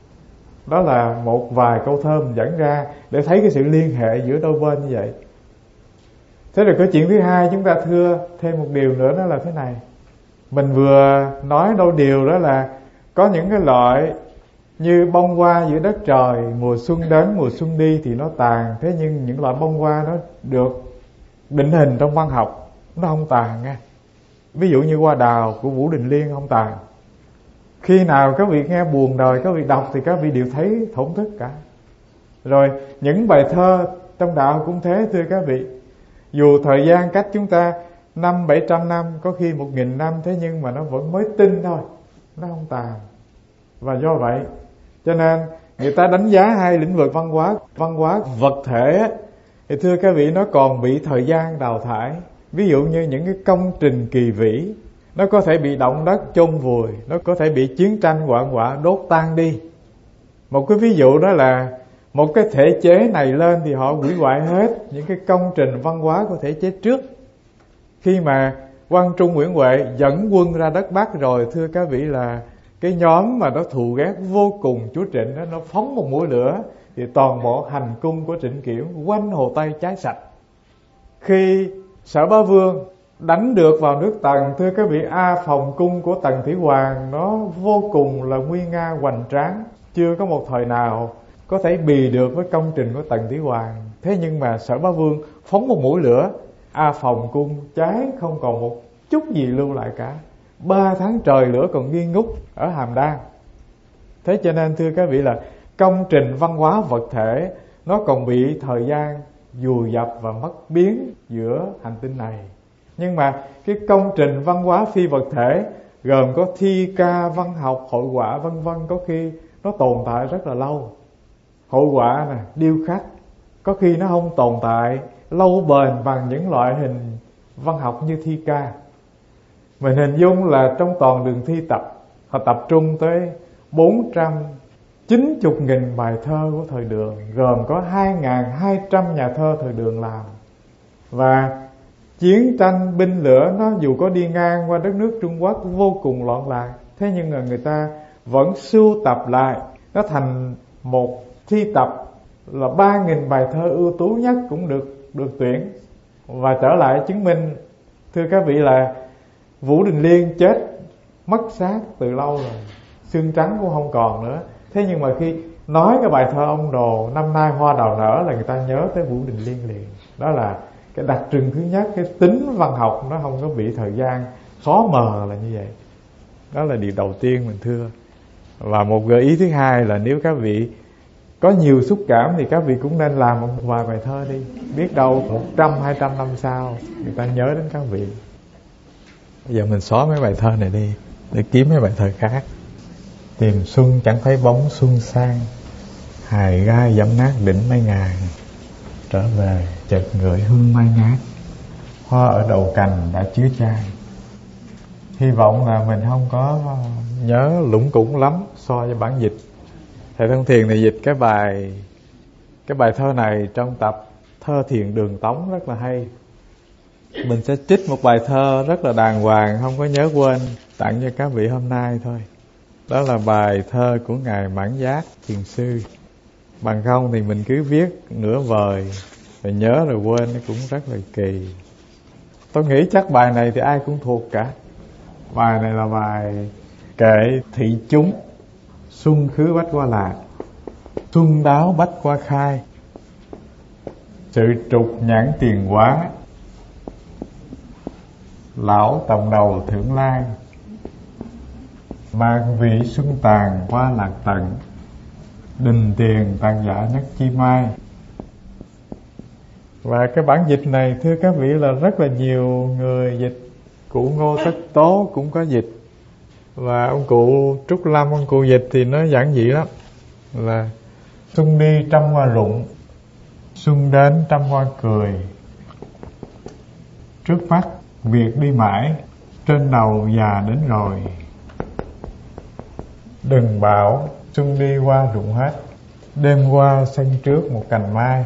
Đó là một vài câu thơ mình dẫn ra để thấy cái sự liên hệ giữa đôi bên như vậy. Thế rồi cái chuyện thứ hai chúng ta thưa thêm một điều nữa, đó là thế này. Mình vừa nói đôi điều đó là có những cái loại như bông hoa giữa đất trời, mùa xuân đến mùa xuân đi thì nó tàn. Thế nhưng những loại bông hoa nó được định hình trong văn học, nó không tàn nha. Ví dụ như hoa đào của Vũ Đình Liên không tàn. Khi nào các vị nghe buồn đời, các vị đọc thì các vị đều thấy thổn thức cả. Rồi những bài thơ trong đạo cũng thế thưa các vị. Dù thời gian cách chúng ta năm bảy trăm năm, có khi một nghìn năm, thế nhưng mà nó vẫn mới tinh thôi, nó không tàn. Và do vậy cho nên người ta đánh giá hai lĩnh vực văn hóa, văn hóa vật thể thì thưa các vị nó còn bị thời gian đào thải. Ví dụ như những cái công trình kỳ vĩ, nó có thể bị động đất chôn vùi, nó có thể bị chiến tranh hoạn họa đốt tan đi. Một cái ví dụ đó là một cái thể chế này lên thì họ hủy hoại hết những cái công trình văn hóa của thể chế trước. Khi mà Quang Trung Nguyễn Huệ dẫn quân ra đất Bắc rồi thưa các vị là cái nhóm mà nó thù ghét vô cùng chúa Trịnh đó, nó phóng một mũi lửa thì toàn bộ hành cung của Trịnh Kiểm quanh Hồ Tây cháy sạch. Khi Sở Bá Vương đánh được vào nước Tần, thưa các vị, A Phòng cung của Tần Thủy Hoàng nó vô cùng là nguy nga hoành tráng, chưa có một thời nào có thể bì được với công trình của Tần Thủy Hoàng. Thế nhưng mà Sở Bá Vương phóng một mũi lửa, A Phòng cung cháy không còn một chút gì lưu lại cả. Ba tháng trời lửa còn nghi ngút ở Hàm Đan. Thế cho nên thưa các vị là công trình văn hóa vật thể nó còn bị thời gian vùi dập và mất biến giữa hành tinh này. Nhưng mà cái công trình văn hóa phi vật thể gồm có thi ca, văn học, hội họa vân vân, có khi nó tồn tại rất là lâu. Hội họa nè, điêu khắc có khi nó không tồn tại lâu bền bằng những loại hình văn học như thi ca. Mình hình dung là trong toàn đường thi tập, họ tập trung tới bốn trăm chín mươi nghìn bài thơ của thời Đường, gồm có hai nghìn hai trăm nhà thơ thời Đường làm. Và chiến tranh binh lửa nó dù có đi ngang qua đất nước Trung Quốc vô cùng loạn lạc, thế nhưng mà người ta vẫn sưu tập lại, nó thành một thi tập là ba nghìn bài thơ ưu tú nhất cũng được được tuyển. Và trở lại chứng minh thưa các vị là Vũ Đình Liên chết mất xác từ lâu rồi, xương trắng cũng không còn nữa. Thế nhưng mà khi nói cái bài thơ Ông Đồ năm nay hoa đào nở là người ta nhớ tới Vũ Đình Liên liền. Đó là cái đặc trưng thứ nhất, cái tính văn học nó không có bị thời gian xóa mờ là như vậy. Đó là điều đầu tiên mình thưa. Và một gợi ý thứ hai là nếu các vị có nhiều xúc cảm thì các vị cũng nên làm một vài bài thơ đi. Biết đâu một trăm, hai trăm năm sau người ta nhớ đến các vị. Bây giờ mình xóa mấy bài thơ này đi để kiếm mấy bài thơ khác. Tìm xuân chẳng thấy bóng xuân sang, hài gai dẫm nát đỉnh mái ngàn. Trở về chợt ngửi hương mai ngát, hoa ở đầu cành đã chứa chan. Hy vọng là mình không có nhớ lủng củng lắm so với bản dịch. Thầy Thân Thiền này dịch cái bài Cái bài thơ này trong tập Thơ Thiền Đường Tống rất là hay. Mình sẽ trích một bài thơ rất là đàng hoàng, không có nhớ quên, tặng cho các vị hôm nay thôi. Đó là bài thơ của Ngài Mãn Giác Thiền Sư. Bằng không thì mình cứ viết nửa vời, rồi nhớ rồi quên, nó cũng rất là kỳ. Tôi nghĩ chắc bài này thì ai cũng thuộc cả. Bài này là bài kệ thị chúng. Xuân khứ bách qua lạc, xuân đáo bách qua khai. Sự trục nhãn tiền quá, lão tòng đầu thưởng lai. Mang vị xuân tàn qua lạc tận, đình tiền tàn giả nhất chi mai. Và cái bản dịch này thưa các vị là rất là nhiều người dịch. Cụ Ngô Tất Tố cũng có dịch. Và ông cụ Trúc Lâm, ông cụ dịch thì nó giản dị lắm. Là xuân đi trăm hoa rụng, xuân đến trăm hoa cười. Trước mắt việc đi mãi, trên đầu già đến rồi. Đừng bảo xuân đi qua rụng hết, đêm qua sân trước một cành mai.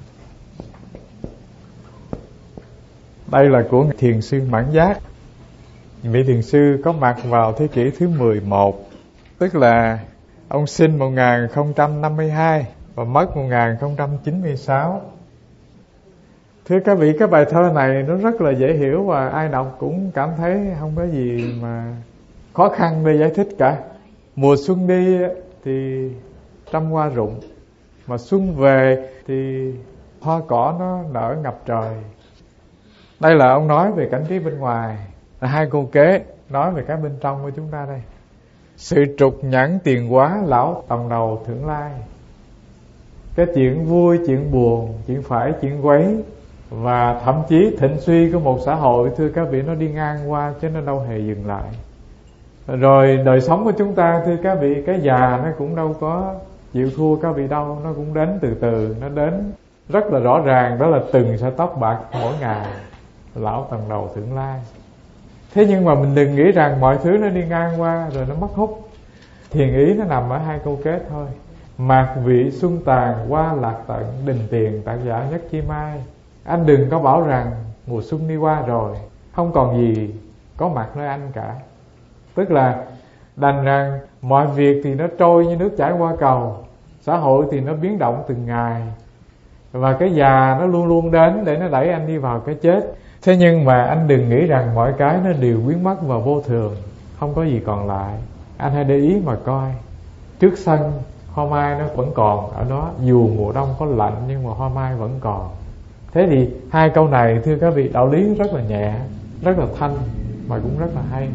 Đây là của Thiền sư Mãn Giác. Vị Thiền sư có mặt vào thế kỷ thứ mười một, tức là ông sinh một nghìn không trăm năm mươi hai và mất một nghìn không trăm chín mươi sáu. Thưa các vị, cái bài thơ này nó rất là dễ hiểu và ai đọc cũng cảm thấy không có gì mà khó khăn để giải thích cả. Mùa xuân đi thì trăm hoa rụng, mà xuân về thì hoa cỏ nó nở ngập trời. Đây là ông nói về cảnh trí bên ngoài, là hai câu kế nói về cái bên trong của chúng ta đây. Sự trục nhẫn tiền hóa, lão tòng đầu thưởng lai. Cái chuyện vui, chuyện buồn, chuyện phải, chuyện quấy, và thậm chí thịnh suy của một xã hội, thưa các vị, nó đi ngang qua chứ nó đâu hề dừng lại. Rồi đời sống của chúng ta, thưa các vị, cái già nó cũng đâu có chịu thua các vị đâu. Nó cũng đến từ từ, nó đến rất là rõ ràng, đó là từng sợi tóc bạc mỗi ngày, lão tầng đầu thưởng lai. Thế nhưng mà mình đừng nghĩ rằng mọi thứ nó đi ngang qua rồi nó mất hút. Thiền ý nó nằm ở hai câu kết thôi. Mạc vị xuân tàn, qua lạc tận, đình tiền tác giả Nhất Chi Mai. Anh đừng có bảo rằng mùa xuân đi qua rồi, không còn gì có mặt nơi anh cả. Tức là đành rằng mọi việc thì nó trôi như nước chảy qua cầu, xã hội thì nó biến động từng ngày, và cái già nó luôn luôn đến để nó đẩy anh đi vào cái chết. Thế nhưng mà anh đừng nghĩ rằng mọi cái nó đều biến mất và vô thường, không có gì còn lại. Anh hãy để ý mà coi, trước sân hoa mai nó vẫn còn ở đó, dù mùa đông có lạnh nhưng mà hoa mai vẫn còn. Thế thì hai câu này, thưa các vị, đạo lý rất là nhẹ, rất là thanh, mà cũng rất là hay.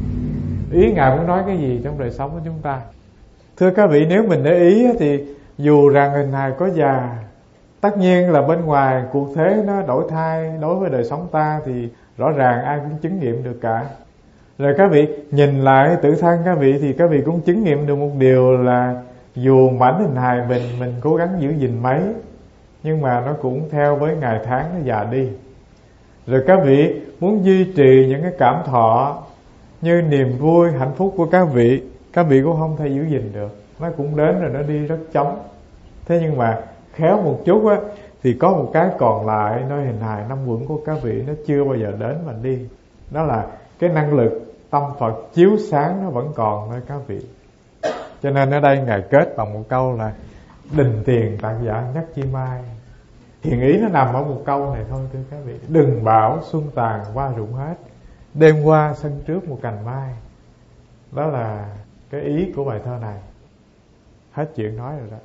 Ý Ngài muốn nói cái gì trong đời sống của chúng ta? Thưa các vị, nếu mình để ý thì dù rằng hình hài có già, tất nhiên là bên ngoài cuộc thế nó đổi thay đối với đời sống ta thì rõ ràng ai cũng chứng nghiệm được cả. Rồi các vị nhìn lại tự thân các vị thì các vị cũng chứng nghiệm được một điều là dù mảnh hình hài mình mình cố gắng giữ gìn mấy, nhưng mà nó cũng theo với ngày tháng nó già đi. Rồi các vị muốn duy trì những cái cảm thọ như niềm vui, hạnh phúc của các vị, các vị cũng không thể giữ gìn được. Nó cũng đến rồi nó đi rất chóng. Thế nhưng mà khéo một chút á, thì có một cái còn lại nơi hình hài năm uẩn của các vị, nó chưa bao giờ đến mà đi. Đó là cái năng lực tâm Phật chiếu sáng nó vẫn còn nơi các vị. Cho nên ở đây Ngài kết bằng một câu là đình tiền tác giả Nhất Chi Mai. Thiền ý nó nằm ở một câu này thôi thưa các vị. Đừng bảo xuân tàn qua rụng hết, đêm qua sân trước một cành mai. Đó là cái ý của bài thơ này. Hết chuyện nói rồi đó,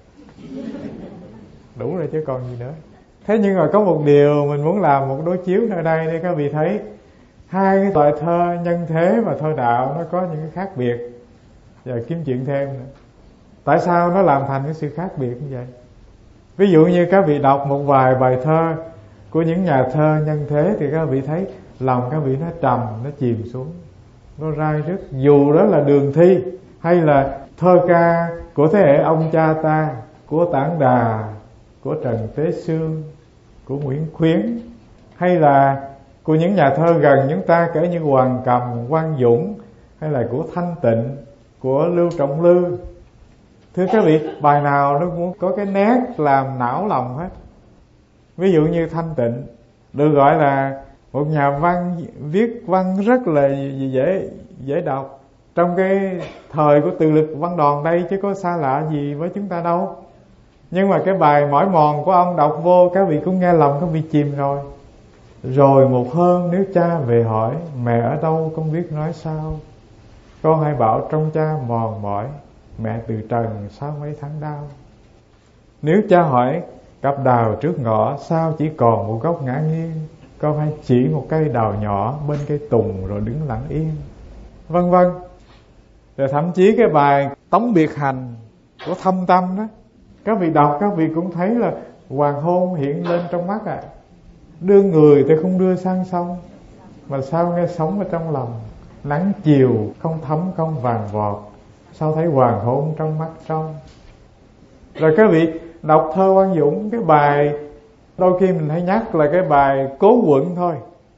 đủ rồi chứ còn gì nữa. Thế nhưng mà có một điều mình muốn làm một đối chiếu nơi đây để các vị thấy hai cái loại thơ nhân thế và thơ đạo nó có những cái khác biệt. Giờ kiếm chuyện thêm nữa, tại sao nó làm thành cái sự khác biệt như vậy? Ví dụ như các vị đọc một vài bài thơ của những nhà thơ nhân thế thì các vị thấy lòng các vị nó trầm, nó chìm xuống, nó rai rứt. Dù đó là Đường Thi, hay là thơ ca của thế hệ ông cha ta, của Tản Đà, của Trần Tế Sương, của Nguyễn Khuyến, hay là của những nhà thơ gần chúng ta kể như Hoàng Cầm, Quang Dũng, hay là của Thanh Tịnh, của Lưu Trọng Lư. Thưa các vị, bài nào nó cũng có cái nét làm não lòng hết. Ví dụ như Thanh Tịnh được gọi là một nhà văn viết văn rất là dễ dễ đọc trong cái thời của Từ Lực Văn Đòn đây, chứ có xa lạ gì với chúng ta đâu. Nhưng mà cái bài Mỏi Mòn của ông đọc vô, các vị cũng nghe lòng các vị chìm rồi. Rồi một hôm nếu cha về hỏi, mẹ ở đâu con biết nói sao, con hãy bảo trong cha mòn mỏi, mẹ từ trần sao mấy tháng đau. Nếu cha hỏi cặp đào trước ngõ, sao chỉ còn một gốc ngã nghiêng, con hãy chỉ một cây đào nhỏ bên cây tùng rồi đứng lặng yên, vân vân. Rồi thậm chí cái bài Tống Biệt Hành của Thâm Tâm đó, các vị đọc các vị cũng thấy là hoàng hôn hiện lên trong mắt à. Đưa người thì không đưa sang sông, mà sao nghe sống ở trong lòng. Nắng chiều không thấm không vàng vọt, sao thấy hoàng hôn trong mắt trong. Rồi các vị đọc thơ Quang Dũng, cái bài đôi khi mình hay nhắc là cái bài Cố Quận thôi.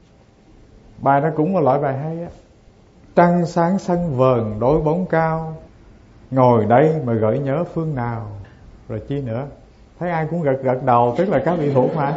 Bài nó cũng là loại bài hay á. Trăng sáng sân vờn đối bóng cao, ngồi đây mà gợi nhớ phương nào. Rồi chi nữa, thấy ai cũng gật gật đầu, tức là các vị thuộc mà.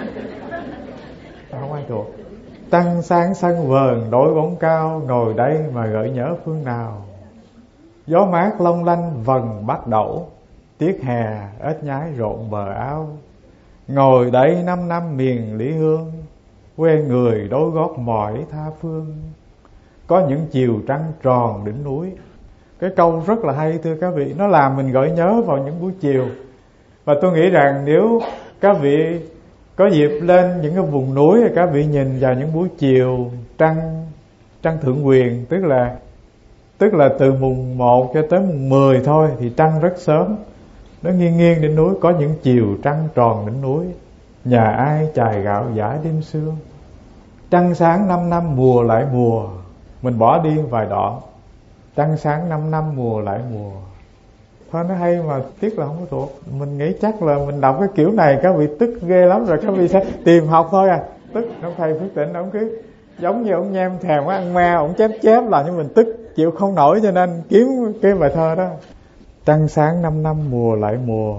Không ai thuộc. Trăng sáng sân vờn đối bóng cao, ngồi đây mà gợi nhớ phương nào. Gió mát long lanh vần bắt đậu, tiết hè ếch nhái rộn bờ áo. ngồi đây năm năm miền lý hương, quê người đôi gót mỏi tha phương. Có những chiều trăng tròn đỉnh núi. Cái câu rất là hay thưa các vị, nó làm mình gợi nhớ vào những buổi chiều. Và tôi nghĩ rằng nếu các vị có dịp lên những cái vùng núi, các vị nhìn vào những buổi chiều trăng trăng thượng quyền, tức là tức là từ mùng một cho tới mùng mười thôi, thì trăng rất sớm, nó nghiêng nghiêng đỉnh núi. Có những chiều trăng tròn đỉnh núi, nhà ai chài gạo giả đêm sương. Trăng sáng năm năm mùa lại mùa. Mình bỏ đi vài đoạn. Trăng sáng năm năm mùa lại mùa. Thôi nó hay mà tiếc là không có thuộc. Mình nghĩ chắc là mình đọc cái kiểu này các vị tức ghê lắm rồi, các vị sẽ tìm học thôi à. Tức, ông thầy Phước Tịnh ông cứ giống như ông nhem thèm quá ăn ma, ông chép chép là cho mình tức chịu không nổi, cho nên kiếm cái bài thơ đó. Trăng sáng năm năm mùa lại mùa.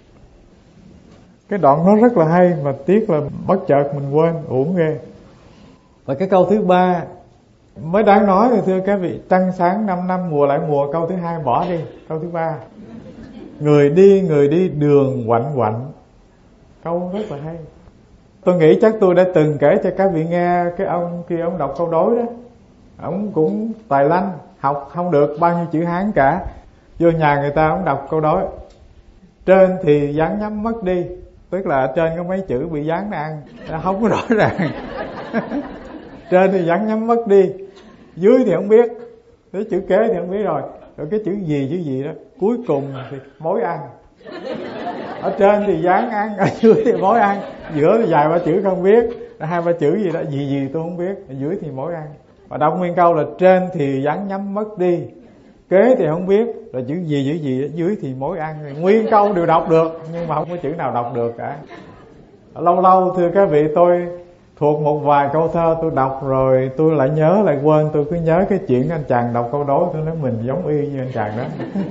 Cái đoạn nó rất là hay mà tiếc là bất chợt mình quên, uổng ghê. Và cái câu thứ ba mới đáng nói thì thưa các vị, trăng sáng năm năm mùa lại mùa. Câu thứ hai bỏ đi. Câu thứ ba, người đi người đi đường quạnh quạnh. Câu rất là hay. Tôi nghĩ chắc tôi đã từng kể cho các vị nghe cái ông kia, ông đọc câu đối đó. Ông cũng tài lanh, học không được bao nhiêu chữ Hán cả. Vô nhà người ta ông đọc câu đối. Trên thì dán nhắm mất đi, tức là ở trên có mấy chữ bị dán nó ăn, nó không có rõ ràng. Trên thì dán nhắm mất đi, dưới thì không biết, cái chữ kế thì không biết rồi, rồi cái chữ gì chữ gì đó, cuối cùng thì mối ăn. Ở trên thì dán ăn, ở dưới thì mối ăn, giữa thì vài ba chữ không biết, hai ba chữ gì đó, gì gì tôi không biết, ở dưới thì mối ăn. Và đọc nguyên câu là trên thì dán nhắm mất đi, kế thì không biết, rồi chữ gì chữ gì, ở dưới thì mối ăn. Nguyên câu đều đọc được, nhưng mà không có chữ nào đọc được cả. Lâu lâu thưa các vị, tôi thuộc một vài câu thơ tôi đọc rồi tôi lại nhớ lại quên. Tôi cứ nhớ cái chuyện anh chàng đọc câu đối, tôi nói mình giống y như anh chàng đó.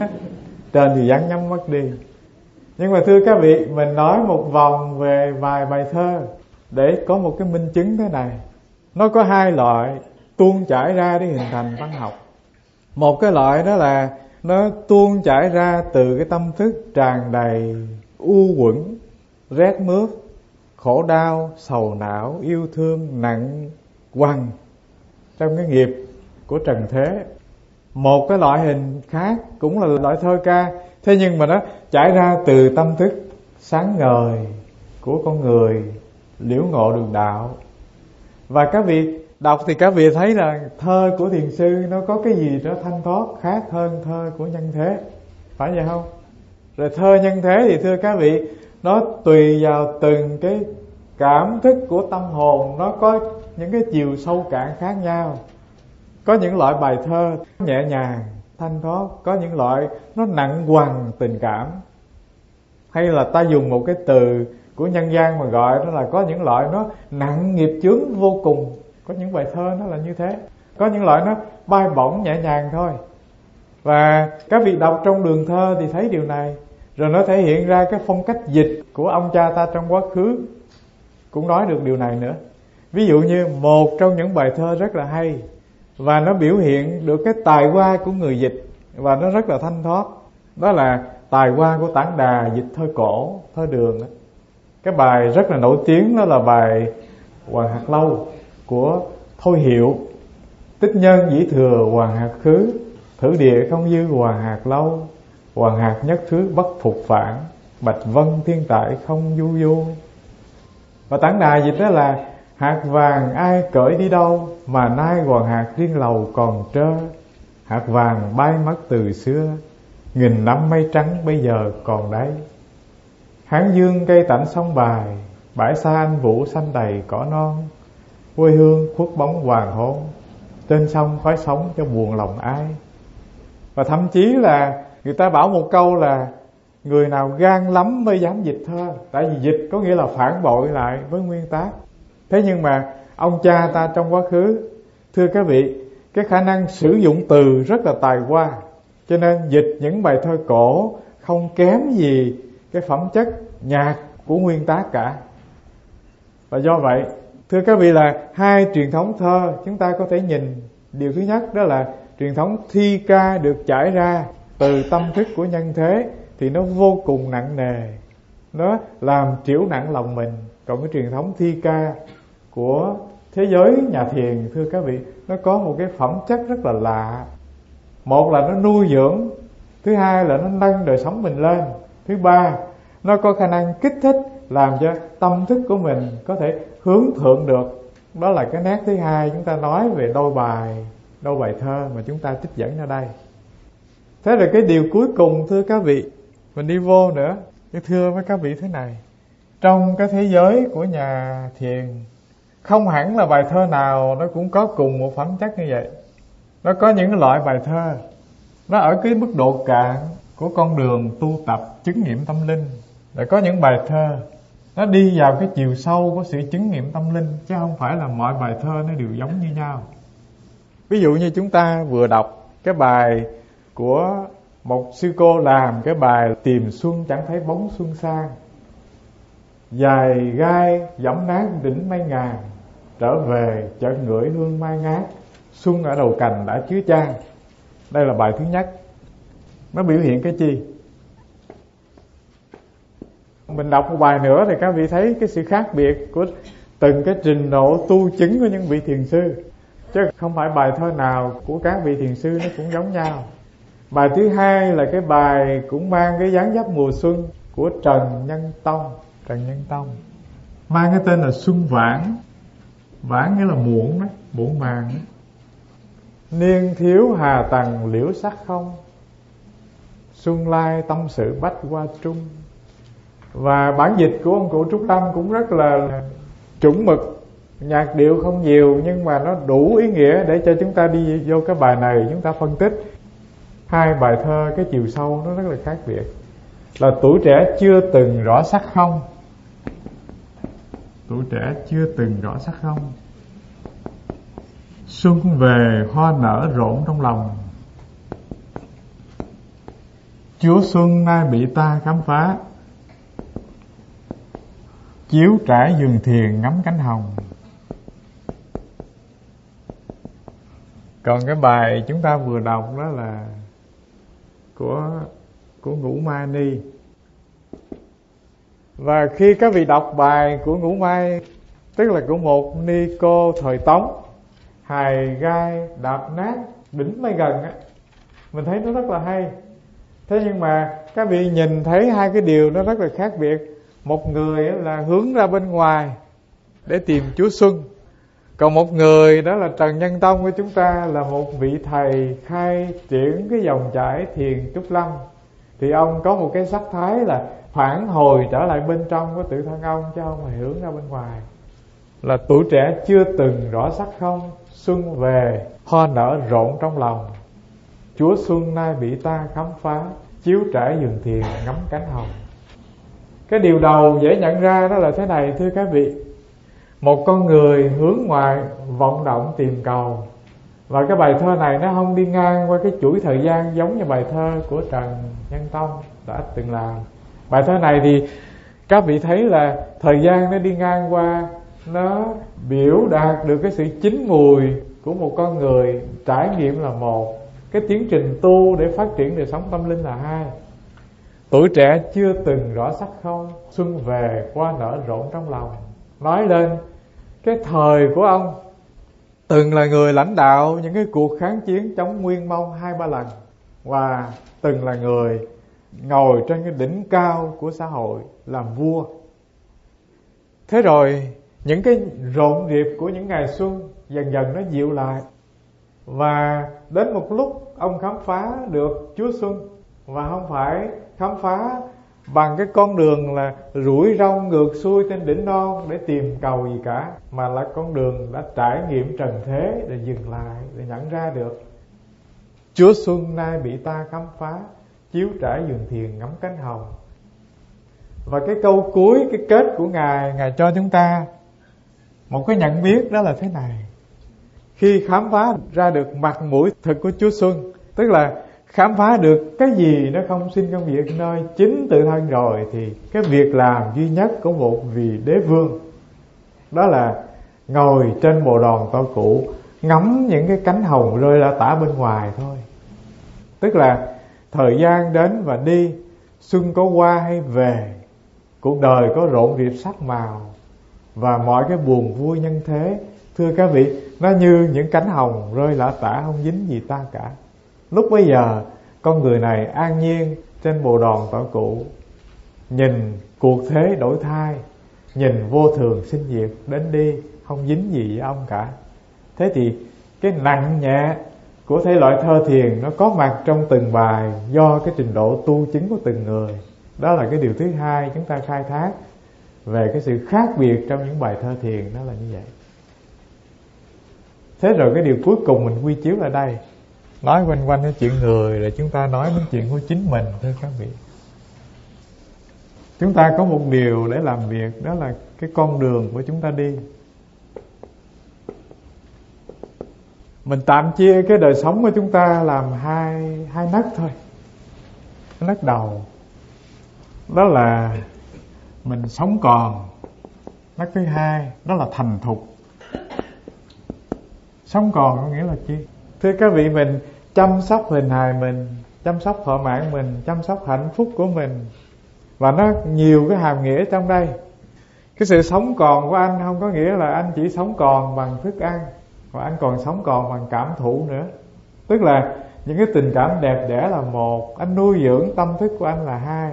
Trên thì dán nhắm mất đi. Nhưng mà thưa các vị, mình nói một vòng về vài bài thơ để có một cái minh chứng thế này. Nó có hai loại tuôn chảy ra để hình thành văn học. Một cái loại đó là nó tuôn chảy ra từ cái tâm thức tràn đầy u uẩn, rét mướt, khổ đau, sầu não, yêu thương nặng quằn trong cái nghiệp của trần thế. Một cái loại hình khác cũng là loại thơ ca, thế nhưng mà nó chảy ra từ tâm thức sáng ngời của con người liễu ngộ đường đạo. Và các vị đọc thì các vị thấy là thơ của thiền sư nó có cái gì đó thanh thoát khác hơn thơ của nhân thế, phải vậy không? Rồi thơ nhân thế thì thưa các vị, nó tùy vào từng cái cảm thức của tâm hồn, nó có những cái chiều sâu cạn khác nhau. Có những loại bài thơ nhẹ nhàng, thanh thoát, có những loại nó nặng quằn tình cảm. Hay là ta dùng một cái từ của nhân gian mà gọi đó là có những loại nó nặng nghiệp chướng vô cùng. Có những bài thơ nó là như thế. Có những loại nó bay bổng nhẹ nhàng thôi. Và các vị đọc trong đường thơ thì thấy điều này. Rồi nó thể hiện ra cái phong cách dịch của ông cha ta trong quá khứ cũng nói được điều này nữa. Ví dụ như một trong những bài thơ rất là hay và nó biểu hiện được cái tài hoa của người dịch và nó rất là thanh thoát, đó là tài hoa của Tản Đà dịch thơ cổ, thơ Đường. Cái bài rất là nổi tiếng đó là bài Hoàng Hạt Lâu của Thôi Hiệu. Tích nhân dĩ thừa hoàng hạt khứ, thử địa không dư hoàng hạt lâu. Hoàng hạt nhất thứ bất phục phản, bạch vân thiên tại không du du. Và Tản Đà dịch đó là hạt vàng ai cởi đi đâu, mà nay hoàng hạt riêng lầu còn trơ. Hạt vàng bay mất từ xưa, nghìn năm mây trắng bây giờ còn đấy. Hán dương cây tạnh sông bài, bãi xa anh vũ xanh đầy cỏ non. Quê hương khuất bóng hoàng hôn, trên sông khói sóng cho buồn lòng ai. Và thậm chí là người ta bảo một câu là người nào gan lắm mới dám dịch thơ. Tại vì dịch có nghĩa là phản bội lại với nguyên tác. Thế nhưng mà ông cha ta trong quá khứ, thưa các vị, cái khả năng sử dụng từ rất là tài hoa, cho nên dịch những bài thơ cổ không kém gì cái phẩm chất nhạc của nguyên tác cả. Và do vậy, thưa các vị, là hai truyền thống thơ chúng ta có thể nhìn. Điều thứ nhất đó là truyền thống thi ca được trải ra từ tâm thức của nhân thế thì nó vô cùng nặng nề. nó làm triểu nặng lòng mình. Còn cái truyền thống thi ca của thế giới nhà thiền, thưa các vị, nó có một cái phẩm chất rất là lạ. Một là nó nuôi dưỡng, thứ hai là nó nâng đời sống mình lên, thứ ba nó có khả năng kích thích làm cho tâm thức của mình có thể hướng thượng được. Đó là cái nét thứ hai chúng ta nói về đôi bài đôi bài thơ mà chúng ta trích dẫn ra đây. Thế là cái điều cuối cùng, thưa các vị, mình đi vô nữa, tôi thưa với các vị thế này. Trong cái thế giới của nhà thiền, không hẳn là bài thơ nào nó cũng có cùng một phẩm chất như vậy. Nó có những loại bài thơ nó ở cái mức độ cạn của con đường tu tập chứng nghiệm tâm linh. Rồi có những bài thơ nó đi vào cái chiều sâu của sự chứng nghiệm tâm linh, chứ không phải là mọi bài thơ nó đều giống như nhau. Ví dụ như chúng ta vừa đọc cái bài của một sư cô làm, cái bài Tìm xuân chẳng thấy bóng xuân sang, dài gai dẫm nát đỉnh mây ngàn, trở về chợt ngửi hương mai ngát, xuân ở đầu cành đã chứa chan. Đây là bài thứ nhất. Nó biểu hiện cái chi? Mình đọc một bài nữa thì các vị thấy cái sự khác biệt của từng cái trình độ tu chứng của những vị thiền sư, chứ không phải bài thơ nào của các vị thiền sư nó cũng giống nhau. Bài thứ hai là cái bài cũng mang cái dáng dấp mùa xuân của Trần Nhân Tông. Trần Nhân Tông mang cái tên là Xuân Vãn. Vãn nghĩa là muộn đó, muộn màng đó. Niên thiếu hà tầng liễu sắc không, xuân lai tâm sự bách hoa trung. Và bản dịch của ông cụ Trúc Lâm cũng rất là chuẩn mực, nhạc điệu không nhiều nhưng mà nó đủ ý nghĩa để cho chúng ta đi vô cái bài này chúng ta phân tích. Hai bài thơ cái chiều sâu nó rất là khác biệt. Là tuổi trẻ chưa từng rõ sắc không. Tuổi trẻ chưa từng rõ sắc không. Xuân về hoa nở rộn trong lòng, Chúa xuân nay bị ta khám phá, chiếu trải giường thiền ngắm cánh hồng. Còn cái bài chúng ta vừa đọc đó là của của Ngũ Ma Ni. Và khi các vị đọc bài của Ngũ Mai, tức là của một ni cô thời Tống, hài gai đạp nát đỉnh mây gần á, mình thấy nó rất là hay. Thế nhưng mà các vị nhìn thấy hai cái điều nó rất là khác biệt. Một người là hướng ra bên ngoài để tìm Chúa Xuân, còn một người đó là Trần Nhân Tông của chúng ta là một vị thầy khai triển cái dòng chảy thiền Trúc Lâm. Thì ông có một cái sắc thái là phản hồi trở lại bên trong của tự thân ông, chứ không phải hướng ra bên ngoài. Là tuổi trẻ chưa từng rõ sắc không, xuân về hoa nở rộn trong lòng, Chúa xuân nay bị ta khám phá, chiếu trải giường thiền ngắm cánh hồng. Cái điều đầu dễ nhận ra đó là thế này, thưa các vị. Một con người hướng ngoại vọng động tìm cầu, và cái bài thơ này nó không đi ngang qua cái chuỗi thời gian giống như bài thơ của Trần Nhân Tông đã từng làm. Bài thơ này thì các vị thấy là thời gian nó đi ngang qua, nó biểu đạt được cái sự chín mùi của một con người. Trải nghiệm là một, cái tiến trình tu để phát triển đời sống tâm linh là hai. Tuổi trẻ chưa từng rõ sắc không, xuân về hoa nở rộn trong lòng. Nói lên cái thời của ông từng là người lãnh đạo những cái cuộc kháng chiến chống Nguyên Mông hai ba lần, và từng là người ngồi trên cái đỉnh cao của xã hội làm vua. Thế rồi những cái rộn rịp của những ngày xuân dần dần nó dịu lại, và đến một lúc ông khám phá được Chúa Xuân. Và không phải khám phá bằng cái con đường là rủi rong ngược xuôi trên đỉnh non để tìm cầu gì cả, mà là con đường đã trải nghiệm trần thế để dừng lại, để nhận ra được Chúa Xuân nay bị ta khám phá, chiếu trải giường thiền ngắm cánh hồng. Và cái câu cuối, cái kết của Ngài, Ngài cho chúng ta một cái nhận biết đó là thế này. Khi khám phá ra được mặt mũi thực của Chúa Xuân, tức là khám phá được cái gì nó không xin công việc nơi chính tự thân rồi, thì cái việc làm duy nhất của một vị đế vương đó là ngồi trên bồ đòn to cụ, ngắm những cái cánh hồng rơi ra tả bên ngoài thôi. Tức là thời gian đến và đi, xuân có qua hay về, cuộc đời có rộn rịp sắc màu, và mọi cái buồn vui nhân thế, thưa các vị, nó như những cánh hồng rơi lả tả, không dính gì ta cả. Lúc bấy giờ con người này an nhiên trên bồ đòn tọa cụ, nhìn cuộc thế đổi thay, nhìn vô thường sinh diệt đến đi, không dính gì với ông cả. Thế thì cái nặng nhẹ của thể loại thơ thiền nó có mặt trong từng bài do cái trình độ tu chứng của từng người. Đó là cái điều thứ hai chúng ta khai thác về cái sự khác biệt trong những bài thơ thiền, đó là như vậy. Thế rồi cái điều cuối cùng mình quy chiếu lại đây, nói quanh quanh cái chuyện người là chúng ta nói đến chuyện của chính mình, thưa các vị. Chúng ta có một điều để làm việc, đó là cái con đường của chúng ta đi. Mình tạm chia cái đời sống của chúng ta làm hai hai nấc thôi. Cái nấc đầu đó là mình sống còn. Nấc thứ hai đó là thành thục. Sống còn có nghĩa là chi? Thưa các vị, mình chăm sóc hình hài mình, chăm sóc thọ mạng mình, chăm sóc hạnh phúc của mình, và nó nhiều cái hàm nghĩa trong đây. Cái sự sống còn của anh không có nghĩa là anh chỉ sống còn bằng thức ăn, và anh còn sống còn bằng cảm thụ nữa. Tức là những cái tình cảm đẹp đẽ là một, anh nuôi dưỡng tâm thức của anh là hai.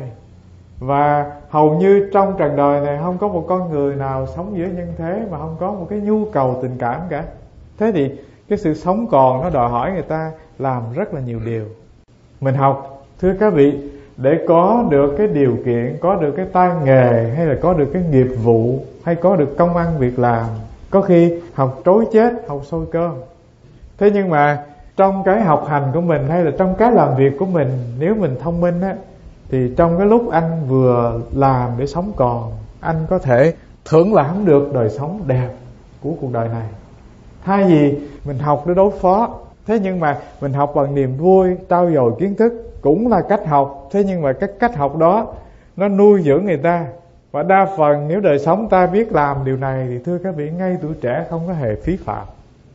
Và hầu như trong trần đời này không có một con người nào sống giữa nhân thế mà không có một cái nhu cầu tình cảm cả. Thế thì cái sự sống còn nó đòi hỏi người ta làm rất là nhiều điều. Mình học, thưa các vị, để có được cái điều kiện, có được cái tay nghề, hay là có được cái nghiệp vụ, hay có được công ăn việc làm, có khi học trối chết, học sôi cơm. Thế nhưng mà trong cái học hành của mình, hay là trong cái làm việc của mình, nếu mình thông minh á, thì trong cái lúc anh vừa làm để sống còn, anh có thể thưởng lãm được đời sống đẹp của cuộc đời này. Thay vì mình học để đối phó, thế nhưng mà mình học bằng niềm vui, trau dồi kiến thức, cũng là cách học. Thế nhưng mà cái cách học đó nó nuôi dưỡng người ta. Và đa phần nếu đời sống ta biết làm điều này thì thưa các vị, ngay tuổi trẻ không có hề phí phạm.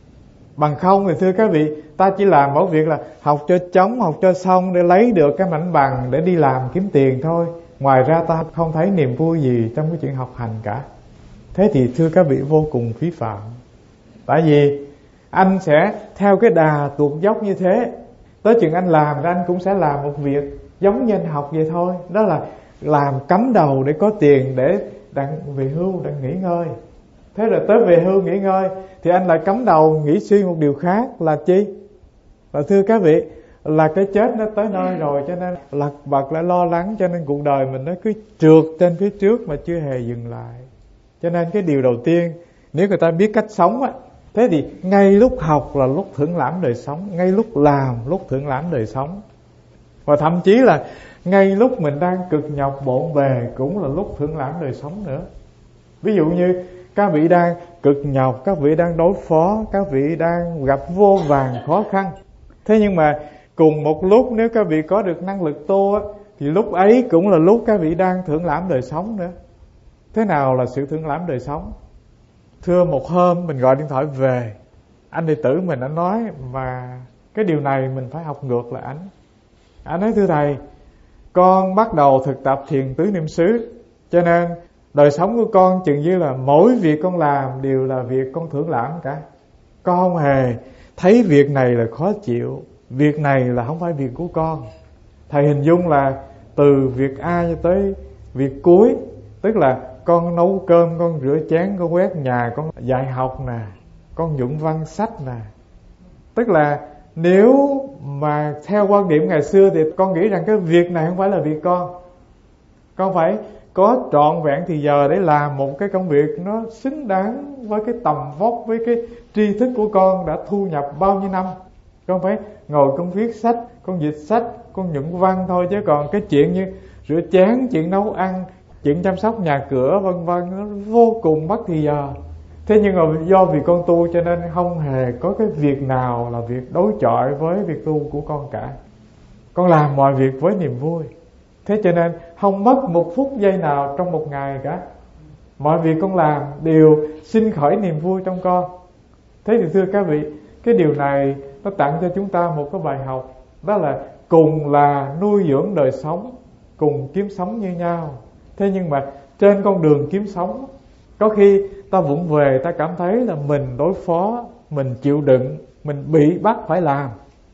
Bằng không thì thưa các vị, ta chỉ làm mỗi việc là học cho chóng, học cho xong để lấy được cái mảnh bằng để đi làm kiếm tiền thôi. Ngoài ra ta không thấy niềm vui gì trong cái chuyện học hành cả. Thế thì thưa các vị, vô cùng phí phạm. Tại vì anh sẽ theo cái đà tuột dốc như thế, tới chừng anh làm thì anh cũng sẽ làm một việc giống như anh học vậy thôi. Đó là làm cắm đầu để có tiền, để đặng về hưu, đặng nghỉ ngơi. Thế rồi tới về hưu nghỉ ngơi thì anh lại cắm đầu nghĩ suy một điều khác là chi? Và thưa các vị, là cái chết nó tới nơi rồi, cho nên lặt vặt lại lo lắng, cho nên cuộc đời mình nó cứ trượt trên phía trước mà chưa hề dừng lại. Cho nên cái điều đầu tiên, nếu người ta biết cách sống á, thế thì ngay lúc học là lúc thưởng lãm đời sống, ngay lúc làm lúc thưởng lãm đời sống. Và thậm chí là ngay lúc mình đang cực nhọc bộn bề cũng là lúc thưởng lãm đời sống nữa. Ví dụ như các vị đang cực nhọc, các vị đang đối phó, các vị đang gặp vô vàn khó khăn. Thế nhưng mà cùng một lúc nếu các vị có được năng lực tu á, thì lúc ấy cũng là lúc các vị đang thưởng lãm đời sống nữa. Thế nào là sự thưởng lãm đời sống? Thưa, một hôm mình gọi điện thoại về, anh đệ tử mình đã nói, mà cái điều này mình phải học ngược lại anh. Anh nói: thưa thầy, con bắt đầu thực tập thiền tứ niệm xứ, cho nên đời sống của con chừng như là mỗi việc con làm đều là việc con thưởng lãm cả. Con không hề thấy việc này là khó chịu, việc này là không phải việc của con. Thầy hình dung là từ việc A cho tới việc cuối, tức là con nấu cơm, con rửa chén, con quét nhà, con dạy học nè, con nhuận văn sách nè. Tức là nếu mà theo quan điểm ngày xưa thì con nghĩ rằng cái việc này không phải là việc con. Con phải có trọn vẹn thì giờ để làm một cái công việc nó xứng đáng với cái tầm vóc, với cái tri thức của con đã thu nhập bao nhiêu năm. Con phải ngồi con viết sách, con dịch sách, con nhuận văn thôi, chứ còn cái chuyện như rửa chén, chuyện nấu ăn, chuyện chăm sóc nhà cửa vân vân nó vô cùng mất thì giờ. Thế nhưng mà do vì con tu cho nên không hề có cái việc nào là việc đối chọi với việc tu của con cả. Con làm mọi việc với niềm vui. Thế cho nên không mất một phút giây nào trong một ngày cả. Mọi việc con làm đều sinh khởi niềm vui trong con. Thế thì thưa các vị, cái điều này nó tặng cho chúng ta một cái bài học. Đó là cùng là nuôi dưỡng đời sống, cùng kiếm sống như nhau. Thế nhưng mà trên con đường kiếm sống. Có khi ta vụng về, ta cảm thấy là mình đối phó, mình chịu đựng, mình bị bắt phải làm.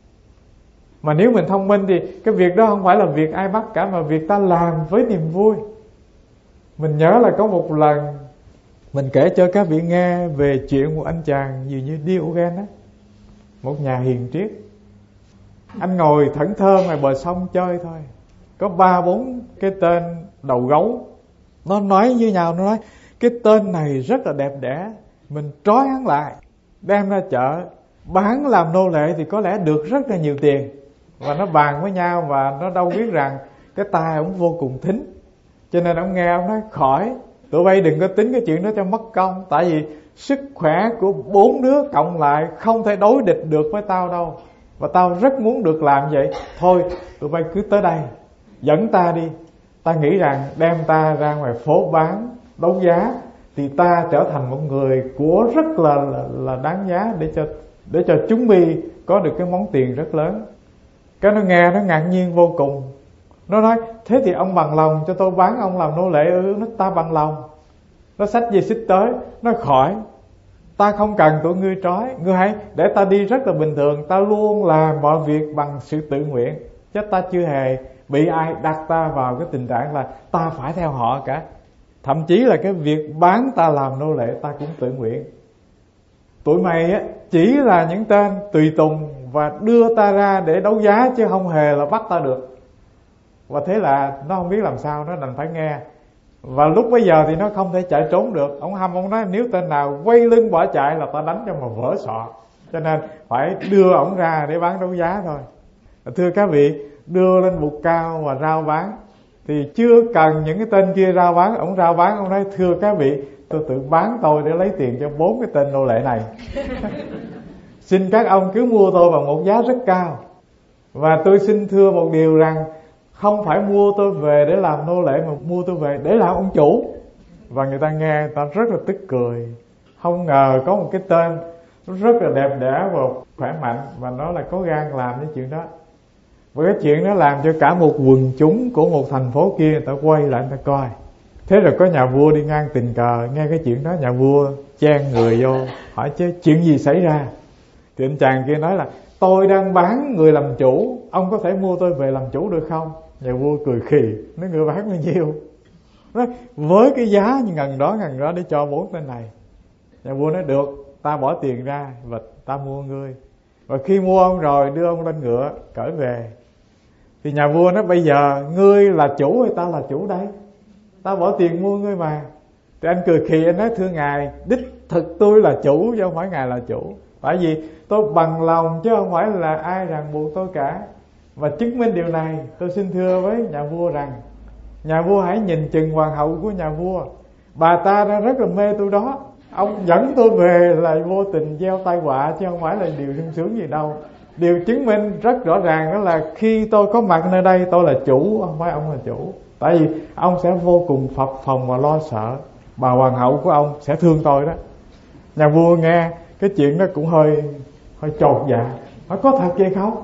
Mà nếu mình thông minh thì cái việc đó không phải là việc ai bắt cả, mà việc ta làm với niềm vui. Mình nhớ là có một lần mình kể cho các vị nghe về chuyện một anh chàng gì như Diogen á, một nhà hiền triết. Anh ngồi thẫn thơ ngoài bờ sông chơi thôi, có ba bốn cái tên đầu gấu, nó nói với nhau, nó nói cái tên này rất là đẹp đẽ, mình trói hắn lại, đem ra chợ bán làm nô lệ thì có lẽ được rất là nhiều tiền. Và nó bàn với nhau, và nó đâu biết rằng cái tai ông vô cùng thính, cho nên ông nghe ông nói khỏi, tụi bay đừng có tính cái chuyện đó cho mất công, tại vì sức khỏe của bốn đứa cộng lại không thể đối địch được với tao đâu, và tao rất muốn được làm vậy. Thôi tụi bay cứ tới đây, dẫn ta đi. Ta nghĩ rằng đem ta ra ngoài phố bán, đấu giá, thì ta trở thành một người của rất là, là, là đáng giá, để cho để cho chúng mi có được cái món tiền rất lớn. Cái nó nghe nó ngạc nhiên vô cùng. Nó nói thế thì ông bằng lòng cho tôi bán ông làm nô lệ ư? Nó ta bằng lòng. Nó xách dây xích tới, nó khỏi, ta không cần tụi ngươi trói, ngươi hãy để ta đi rất là bình thường, ta luôn làm mọi việc bằng sự tự nguyện, chứ ta chưa hề bị ai đặt ta vào cái tình trạng là ta phải theo họ cả. Thậm chí là cái việc bán ta làm nô lệ ta cũng tự nguyện. Tụi mày á chỉ là những tên tùy tùng và đưa ta ra để đấu giá, chứ không hề là bắt ta được. Và thế là nó không biết làm sao, nó đành phải nghe. Và lúc bấy giờ thì nó không thể chạy trốn được. Ông Hâm ông nói nếu tên nào quay lưng bỏ chạy là ta đánh cho mà vỡ sọ, cho nên phải đưa ổng ra để bán đấu giá thôi. Thưa các vị, đưa lên bục cao và rao bán thì chưa cần những cái tên kia rao bán. Ổng rao bán, ông nói thưa các vị, tôi tự bán tôi để lấy tiền cho bốn cái tên nô lệ này. Xin các ông cứ mua tôi bằng một giá rất cao. Và tôi xin thưa một điều rằng không phải mua tôi về để làm nô lệ, mà mua tôi về để làm ông chủ. Và người ta nghe, người ta rất là tức cười. Không ngờ có một cái tên rất là đẹp đẽ và khỏe mạnh, và nó là có gan làm cái chuyện đó. Và cái chuyện đó làm cho cả một quần chúng của một thành phố kia người ta quay lại người ta coi. Thế rồi có nhà vua đi ngang tình cờ nghe cái chuyện đó, nhà vua chen người vô hỏi chứ chuyện gì xảy ra. Thì anh chàng kia nói là tôi đang bán người làm chủ, ông có thể mua tôi về làm chủ được không? Nhà vua cười khì, nói người bán bao nhiêu? Nói với cái giá như ngần đó ngần đó để cho bốn tên này. Nhà vua nói được, ta bỏ tiền ra và ta mua ngươi. Và khi mua ông rồi đưa ông lên ngựa cởi về. Thì nhà vua nói bây giờ ngươi là chủ hay ta là chủ đây? Ta bỏ tiền mua ngươi mà. Thì anh cười khì, anh nói thưa ngài, đích thực tôi là chủ chứ không phải ngài là chủ. Tại vì tôi bằng lòng chứ không phải là ai ràng buộc tôi cả. Và chứng minh điều này, tôi xin thưa với nhà vua rằng nhà vua hãy nhìn chừng hoàng hậu của nhà vua. Bà ta đã rất là mê tôi đó. Ông dẫn tôi về là vô tình gieo tai họa chứ không phải là điều sung sướng gì đâu. Điều chứng minh rất rõ ràng đó là khi tôi có mặt nơi đây tôi là chủ, không phải ông là chủ. Tại vì ông sẽ vô cùng phập phồng và lo sợ bà hoàng hậu của ông sẽ thương tôi đó. Nhà vua nghe cái chuyện đó cũng hơi hơi chột dạ, nó có thật vậy không?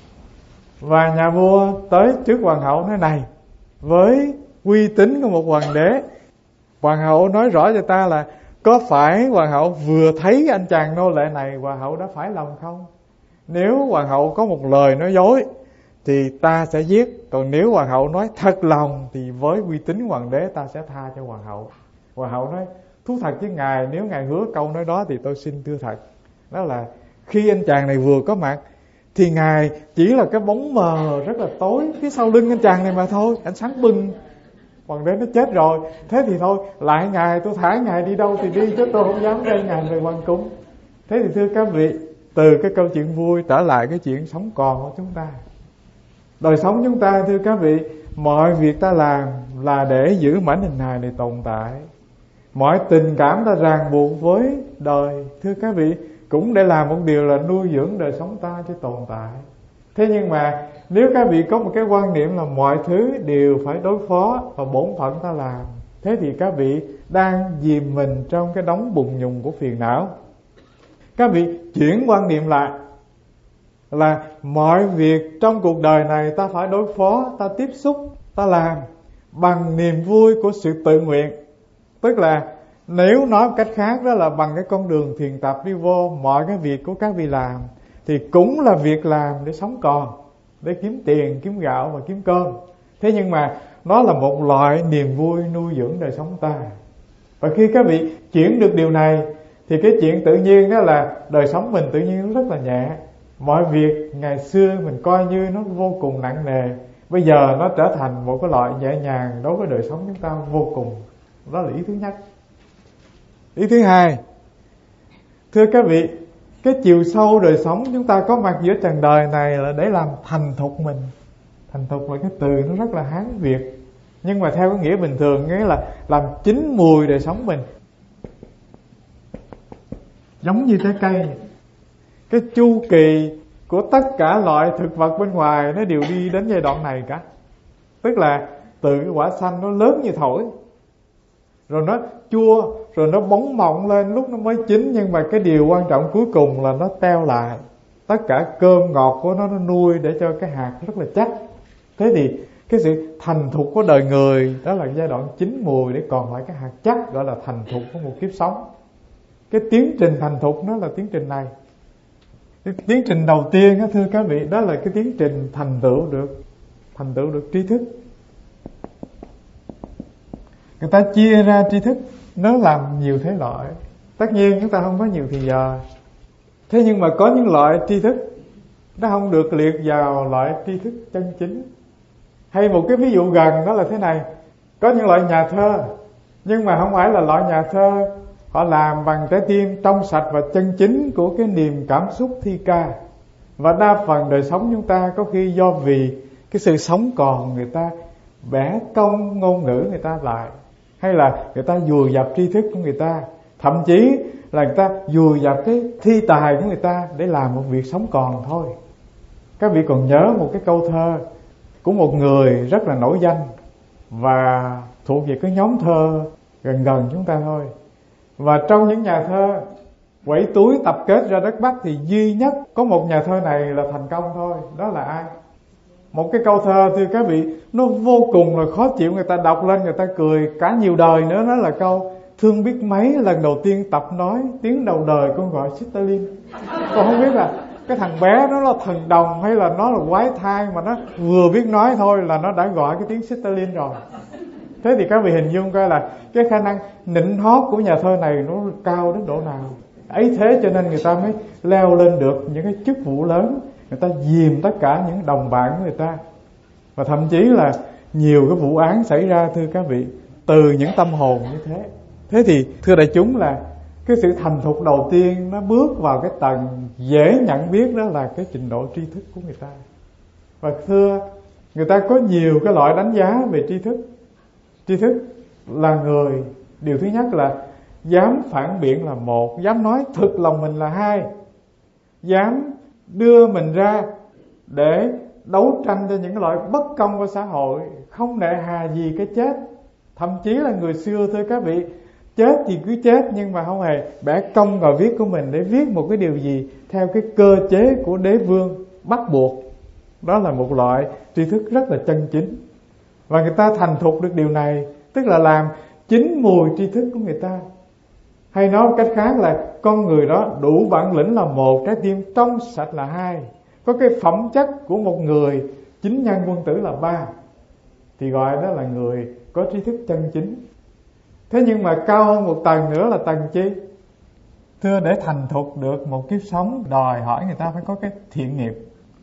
Và nhà vua tới trước hoàng hậu nói này, với uy tín của một hoàng đế, hoàng hậu nói rõ cho ta là có phải hoàng hậu vừa thấy anh chàng nô lệ này hoàng hậu đã phải lòng không? Nếu hoàng hậu có một lời nói dối thì ta sẽ giết, còn nếu hoàng hậu nói thật lòng thì với uy tín hoàng đế ta sẽ tha cho hoàng hậu. Hoàng hậu nói thú thật với ngài, nếu ngài hứa câu nói đó thì tôi xin thưa thật. Đó là khi anh chàng này vừa có mặt thì ngài chỉ là cái bóng mờ rất là tối phía sau lưng anh chàng này mà thôi, ánh sáng bừng. Hoàng đế nó chết rồi, thế thì thôi lại ngài, tôi thả ngài đi đâu thì đi, chứ tôi không dám gây ngài về hoàng cung. Thế thì thưa các vị, từ cái câu chuyện vui trở lại cái chuyện sống còn của chúng ta. Đời sống chúng ta thưa các vị, mọi việc ta làm là để giữ mảnh hình hài này tồn tại. Mọi tình cảm ta ràng buộc với đời thưa các vị cũng để làm một điều là nuôi dưỡng đời sống ta cho tồn tại. Thế nhưng mà nếu các vị có một cái quan niệm là mọi thứ đều phải đối phó và bổn phận ta làm, thế thì các vị đang dìm mình trong cái đống bùn nhùn của phiền não. Các vị chuyển quan niệm lại là mọi việc trong cuộc đời này ta phải đối phó, ta tiếp xúc, ta làm bằng niềm vui của sự tự nguyện. Tức là nếu nói một cách khác đó là bằng cái con đường thiền tập đi vô, mọi cái việc của các vị làm thì cũng là việc làm để sống còn, để kiếm tiền, kiếm gạo và kiếm cơm. Thế nhưng mà nó là một loại niềm vui nuôi dưỡng đời sống ta. Và khi các vị chuyển được điều này thì cái chuyện tự nhiên đó là đời sống mình tự nhiên nó rất là nhẹ. Mọi việc ngày xưa mình coi như nó vô cùng nặng nề, bây giờ nó trở thành một cái loại nhẹ nhàng đối với đời sống chúng ta vô cùng. Đó là ý thứ nhất. Ý thứ hai, thưa các vị, cái chiều sâu đời sống chúng ta có mặt giữa trần đời này là để làm thành thục mình. Thành thục là cái từ nó rất là Hán Việt, nhưng mà theo cái nghĩa bình thường nghĩa là làm chín mùi đời sống mình. Giống như trái cây, cái chu kỳ của tất cả loại thực vật bên ngoài nó đều đi đến giai đoạn này cả. Tức là từ cái quả xanh nó lớn như thổi, rồi nó chua, rồi nó bóng mọng lên lúc nó mới chín. Nhưng mà cái điều quan trọng cuối cùng là nó teo lại. Tất cả cơm ngọt của nó nó nuôi để cho cái hạt rất là chắc. Thế thì cái sự thành thục của đời người đó là giai đoạn chín mùi để còn lại cái hạt chắc, gọi là thành thục của một kiếp sống. Cái tiến trình thành thục nó là tiến trình này. Cái tiến trình đầu tiên đó, thưa các vị, đó là cái tiến trình thành tựu được thành tựu được tri thức. Người ta chia ra tri thức nó làm nhiều thế loại. Tất nhiên chúng ta không có nhiều thì giờ. Thế nhưng mà có những loại tri thức nó không được liệt vào loại tri thức chân chính. Hay một cái ví dụ gần đó là thế này. Có những loại nhà thơ, nhưng mà không phải là loại nhà thơ họ làm bằng trái tim trong sạch và chân chính của cái niềm cảm xúc thi ca. Và đa phần đời sống chúng ta có khi do vì cái sự sống còn, người ta bẻ cong ngôn ngữ người ta lại, hay là người ta vùi dập tri thức của người ta, thậm chí là người ta vùi dập cái thi tài của người ta để làm một việc sống còn thôi. Các vị còn nhớ một cái câu thơ của một người rất là nổi danh và thuộc về cái nhóm thơ gần gần chúng ta thôi. Và trong những nhà thơ quẩy túi tập kết ra đất Bắc thì duy nhất có một nhà thơ này là thành công thôi. Đó là ai? Một cái câu thơ thưa các vị, nó vô cùng là khó chịu, người ta đọc lên người ta cười cả nhiều đời nữa. Đó là câu thương biết mấy lần đầu tiên tập nói tiếng đầu đời con gọi Stalin. Con không biết là cái thằng bé nó là thần đồng hay là nó là quái thai, mà nó vừa biết nói thôi là nó đã gọi cái tiếng Stalin rồi. Thế thì các vị hình dung coi là cái khả năng nịnh hót của nhà thơ này nó cao đến độ nào. Ấy thế cho nên người ta mới leo lên được những cái chức vụ lớn, người ta dìm tất cả những đồng bạn của người ta. Và thậm chí là nhiều cái vụ án xảy ra thưa các vị từ những tâm hồn như thế. Thế thì thưa đại chúng là cái sự thành thục đầu tiên nó bước vào cái tầng dễ nhận biết, đó là cái trình độ tri thức của người ta. Và thưa, người ta có nhiều cái loại đánh giá về tri thức. Tri thức là người, điều thứ nhất là dám phản biện là một, dám nói thực lòng mình là hai, dám đưa mình ra để đấu tranh cho những cái loại bất công của xã hội, không nể hà gì cái chết. Thậm chí là người xưa thưa các vị, chết thì cứ chết nhưng mà không hề bẻ cong vào viết của mình để viết một cái điều gì theo cái cơ chế của đế vương bắt buộc. Đó là một loại tri thức rất là chân chính. Và người ta thành thục được điều này, tức là làm chín mùi tri thức của người ta. Hay nói một cách khác là con người đó đủ bản lĩnh là một, trái tim trong sạch là hai, có cái phẩm chất của một người chính nhân quân tử là ba, thì gọi đó là người có tri thức chân chính. Thế nhưng mà cao hơn một tầng nữa là tầng chi? Thưa, để thành thục được một kiếp sống đòi hỏi người ta phải có cái thiện nghiệp.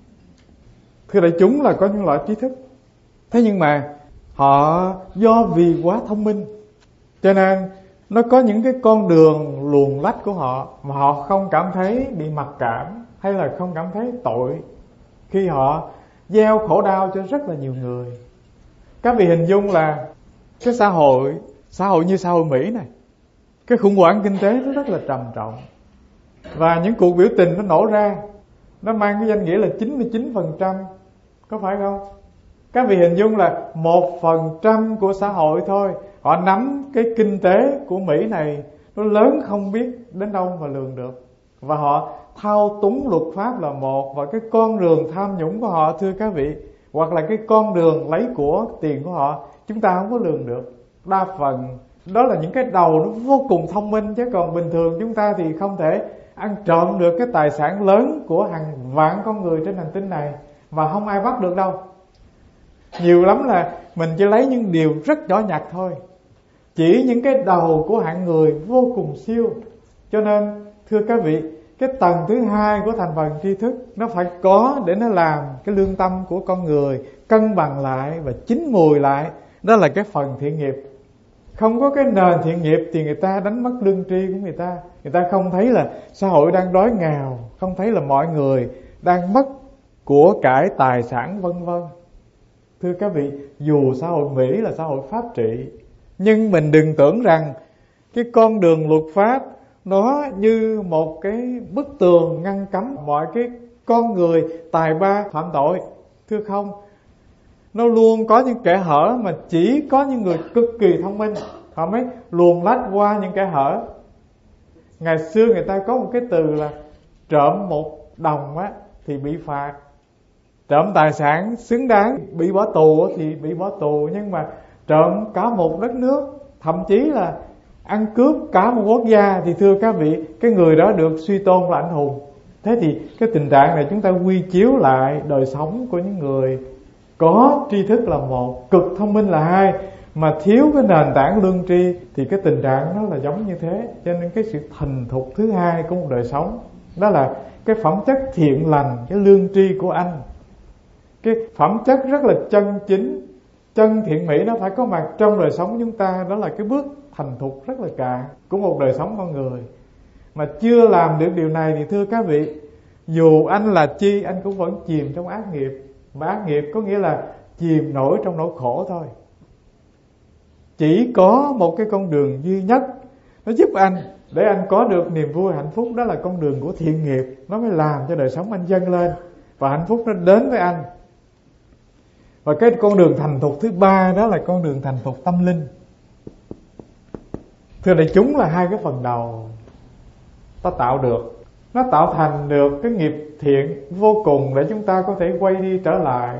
Thưa đại chúng là có những loại trí thức, thế nhưng mà họ do vì quá thông minh cho nên nó có những cái con đường luồn lách của họ mà họ không cảm thấy bị mặc cảm hay là không cảm thấy tội khi họ gieo khổ đau cho rất là nhiều người. Các vị hình dung là cái xã hội xã hội như xã hội Mỹ này, cái khủng hoảng kinh tế nó rất là trầm trọng, và những cuộc biểu tình nó nổ ra, nó mang cái danh nghĩa là chín mươi chín phần trăm, có phải không? Các vị hình dung là một phần trăm của xã hội thôi, họ nắm cái kinh tế của Mỹ này, nó lớn không biết đến đâu mà lường được. Và họ thao túng luật pháp là một, và cái con đường tham nhũng của họ thưa các vị hoặc là cái con đường lấy của tiền của họ chúng ta không có lường được. Đa phần đó là những cái đầu nó vô cùng thông minh, chứ còn bình thường chúng ta thì không thể ăn trộm được cái tài sản lớn của hàng vạn con người trên hành tinh này, mà không ai bắt được đâu. Nhiều lắm là mình chỉ lấy những điều rất nhỏ nhặt thôi, chỉ những cái đầu của hạng người vô cùng siêu. Cho nên thưa các vị, cái tầng thứ hai của thành phần tri thức nó phải có để nó làm cái lương tâm của con người cân bằng lại và chín mùi lại. Đó là cái phần thiện nghiệp. Không có cái nền thiện nghiệp thì người ta đánh mất lương tri của người ta. Người ta không thấy là xã hội đang đói nghèo, không thấy là mọi người đang mất của cải tài sản vân vân. Thưa các vị, dù xã hội Mỹ là xã hội pháp trị, nhưng mình đừng tưởng rằng cái con đường luật pháp nó như một cái bức tường ngăn cấm mọi cái con người tài ba phạm tội. Thưa không, nó luôn có những kẽ hở, mà chỉ có những người cực kỳ thông minh họ mới luồn lách qua những kẽ hở. Ngày xưa người ta có một cái từ là trộm một đồng á thì bị phạt, trộm tài sản xứng đáng bị bỏ tù thì bị bỏ tù, nhưng mà trộm cả một đất nước, thậm chí là ăn cướp cả một quốc gia thì thưa các vị, cái người đó được suy tôn là anh hùng. Thế thì cái tình trạng này chúng ta quy chiếu lại đời sống của những người có tri thức là một, cực thông minh là hai, mà thiếu cái nền tảng lương tri thì cái tình trạng nó là giống như thế. Cho nên cái sự thành thục thứ hai của một đời sống đó là cái phẩm chất thiện lành, cái lương tri của anh. Cái phẩm chất rất là chân chính, chân thiện mỹ nó phải có mặt trong đời sống chúng ta. Đó là cái bước thành thục rất là cạn của một đời sống con người. Mà chưa làm được điều này thì thưa các vị, dù anh là chi anh cũng vẫn chìm trong ác nghiệp. Mà ác nghiệp có nghĩa là chìm nổi trong nỗi khổ thôi. Chỉ có một cái con đường duy nhất nó giúp anh để anh có được niềm vui hạnh phúc, đó là con đường của thiện nghiệp. Nó mới làm cho đời sống anh dâng lên và hạnh phúc nó đến với anh. Và cái con đường thành thục thứ ba đó là con đường thành thục tâm linh. Thưa đại chúng, là hai cái phần đầu ta tạo được, nó tạo thành được cái nghiệp thiện vô cùng để chúng ta có thể quay đi trở lại.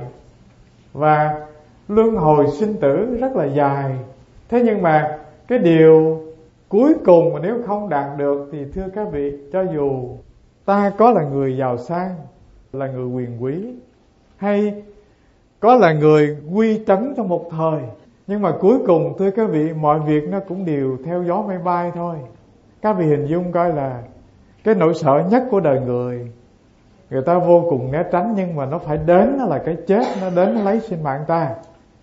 Và luân hồi sinh tử rất là dài. Thế nhưng mà cái điều cuối cùng mà nếu không đạt được thì thưa các vị, cho dù ta có là người giàu sang, là người quyền quý, hay có là người uy trấn trong một thời, nhưng mà cuối cùng thưa các vị, mọi việc nó cũng đều theo gió mây bay thôi. Các vị hình dung coi là cái nỗi sợ nhất của đời người, người ta vô cùng né tránh, nhưng mà nó phải đến, nó là cái chết, nó đến nó lấy sinh mạng ta.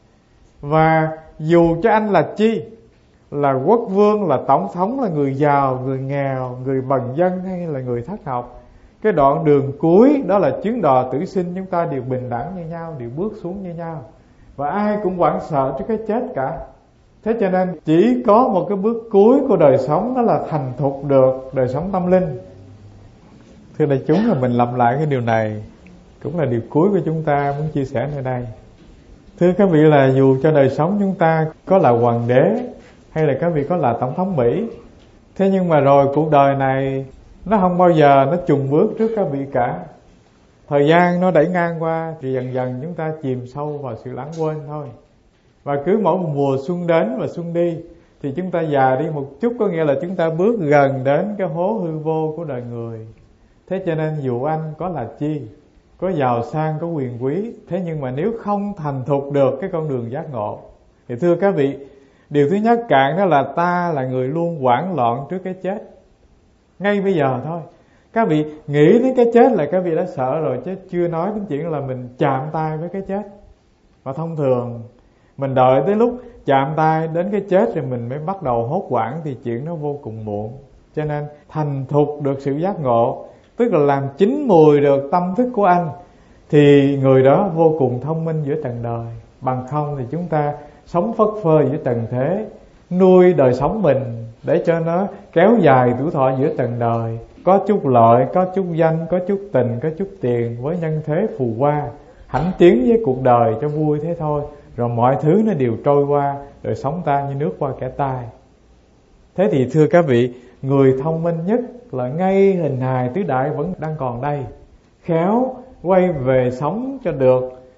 Và dù cho anh là chi, là quốc vương, là tổng thống, là người giàu, người nghèo, người bần dân hay là người thất học, cái đoạn đường cuối đó là chuyến đò tử sinh, chúng ta đều bình đẳng như nhau, đều bước xuống như nhau, và ai cũng hoảng sợ trước cái chết cả. Thế cho nên chỉ có một cái bước cuối của đời sống, đó là thành thục được đời sống tâm linh. Thưa đại chúng, là mình lặp lại cái điều này cũng là điều cuối của chúng ta muốn chia sẻ nơi đây. Thưa các vị, là dù cho đời sống chúng ta có là hoàng đế hay là các vị có là tổng thống Mỹ, thế nhưng mà rồi cuộc đời này nó không bao giờ nó chùng bước trước các vị cả. Thời gian nó đẩy ngang qua thì dần dần chúng ta chìm sâu vào sự lãng quên thôi. Và cứ mỗi một mùa xuân đến và xuân đi thì chúng ta già đi một chút, có nghĩa là chúng ta bước gần đến cái hố hư vô của đời người. Thế cho nên dù anh có là chi, có giàu sang, có quyền quý, thế nhưng mà nếu không thành thục được cái con đường giác ngộ thì thưa các vị, điều thứ nhất cạn đó là ta là người luôn hoảng loạn trước cái chết. Ngay bây giờ thôi, các vị nghĩ đến cái chết là các vị đã sợ rồi, chứ chưa nói đến chuyện là mình chạm tay với cái chết. Và thông thường mình đợi tới lúc chạm tay đến cái chết rồi mình mới bắt đầu hốt hoảng thì chuyện nó vô cùng muộn. Cho nên thành thục được sự giác ngộ, tức là làm chín mùi được tâm thức của anh, thì người đó vô cùng thông minh giữa trần đời. Bằng không thì chúng ta sống phất phơ giữa trần thế, nuôi đời sống mình để cho nó kéo dài tuổi thọ giữa trần đời, có chút lợi, có chút danh, có chút tình, có chút tiền, với nhân thế phù hoa, hãnh tiến với cuộc đời cho vui thế thôi. Rồi mọi thứ nó đều trôi qua, đời sống ta như nước qua kẻ tai. Thế thì thưa các vị, người thông minh nhất là ngay hình hài tứ đại vẫn đang còn đây, khéo quay về sống cho được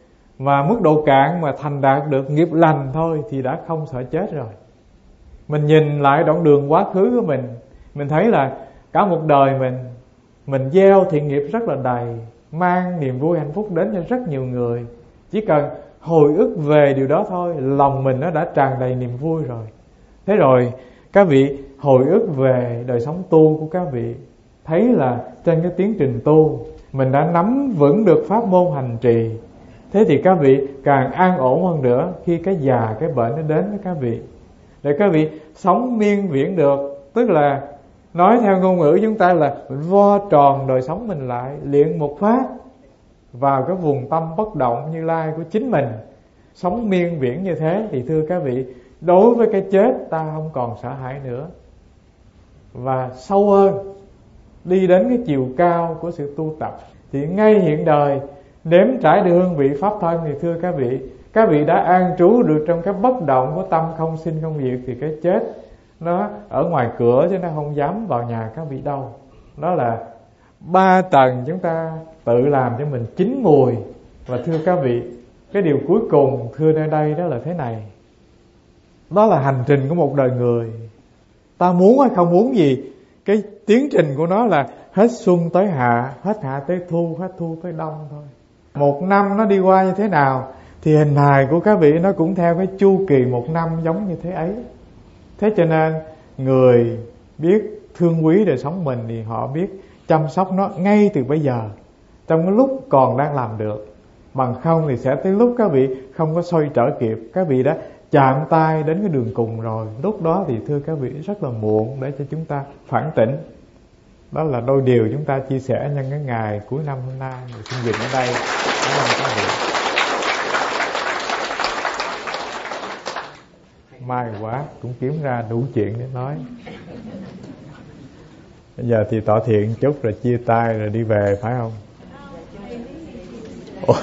Và mức độ cạn mà thành đạt được nghiệp lành thôi thì đã không sợ chết rồi. Mình nhìn lại đoạn đường quá khứ của mình, mình thấy là cả một đời mình Mình gieo thiện nghiệp rất là đầy, mang niềm vui hạnh phúc đến cho rất nhiều người. Chỉ cần hồi ức về điều đó thôi, lòng mình nó đã tràn đầy niềm vui rồi. Thế rồi các vị hồi ức về đời sống tu của các vị, thấy là trên cái tiến trình tu mình đã nắm vững được pháp môn hành trì. Thế thì các vị càng an ổn hơn nữa khi cái già cái bệnh nó đến với các vị, để các vị sống miên viễn được. Tức là nói theo ngôn ngữ chúng ta là vo tròn đời sống mình lại, luyện một phát vào cái vùng tâm bất động Như Lai của chính mình, sống miên viễn như thế. Thì thưa các vị, đối với cái chết ta không còn sợ hãi nữa. Và sâu hơn, đi đến cái chiều cao của sự tu tập, thì ngay hiện đời nếm trải được hương vị pháp thân, thì thưa các vị, các vị đã an trú được trong cái bất động của tâm không sinh không diệt. Thì cái chết nó ở ngoài cửa chứ nó không dám vào nhà các vị đâu. Đó là ba tầng chúng ta tự làm cho mình chín mùi. Và thưa các vị, cái điều cuối cùng thưa nơi đây đó là thế này. Đó là hành trình của một đời người. Ta muốn hay không muốn gì, cái tiến trình của nó là hết xuân tới hạ, hết hạ tới thu, hết thu tới đông thôi. Một năm nó đi qua như thế nào thì hình hài của các vị nó cũng theo cái chu kỳ một năm giống như thế ấy. Thế cho nên người biết thương quý đời sống mình thì họ biết chăm sóc nó ngay từ bây giờ, trong cái lúc còn đang làm được. Bằng không thì sẽ tới lúc các vị không có xoay trở kịp, các vị đã chạm tay đến cái đường cùng rồi. Lúc đó thì thưa các vị rất là muộn để cho chúng ta phản tỉnh. Đó là đôi điều chúng ta chia sẻ nhân cái ngày cuối năm hôm nay. Mình xin dừng ở đây. Cảm ơn các vị. May quá, cũng kiếm ra đủ chuyện để nói. Bây giờ thì tỏ thiện chút rồi chia tay rồi đi về phải không? Ủa?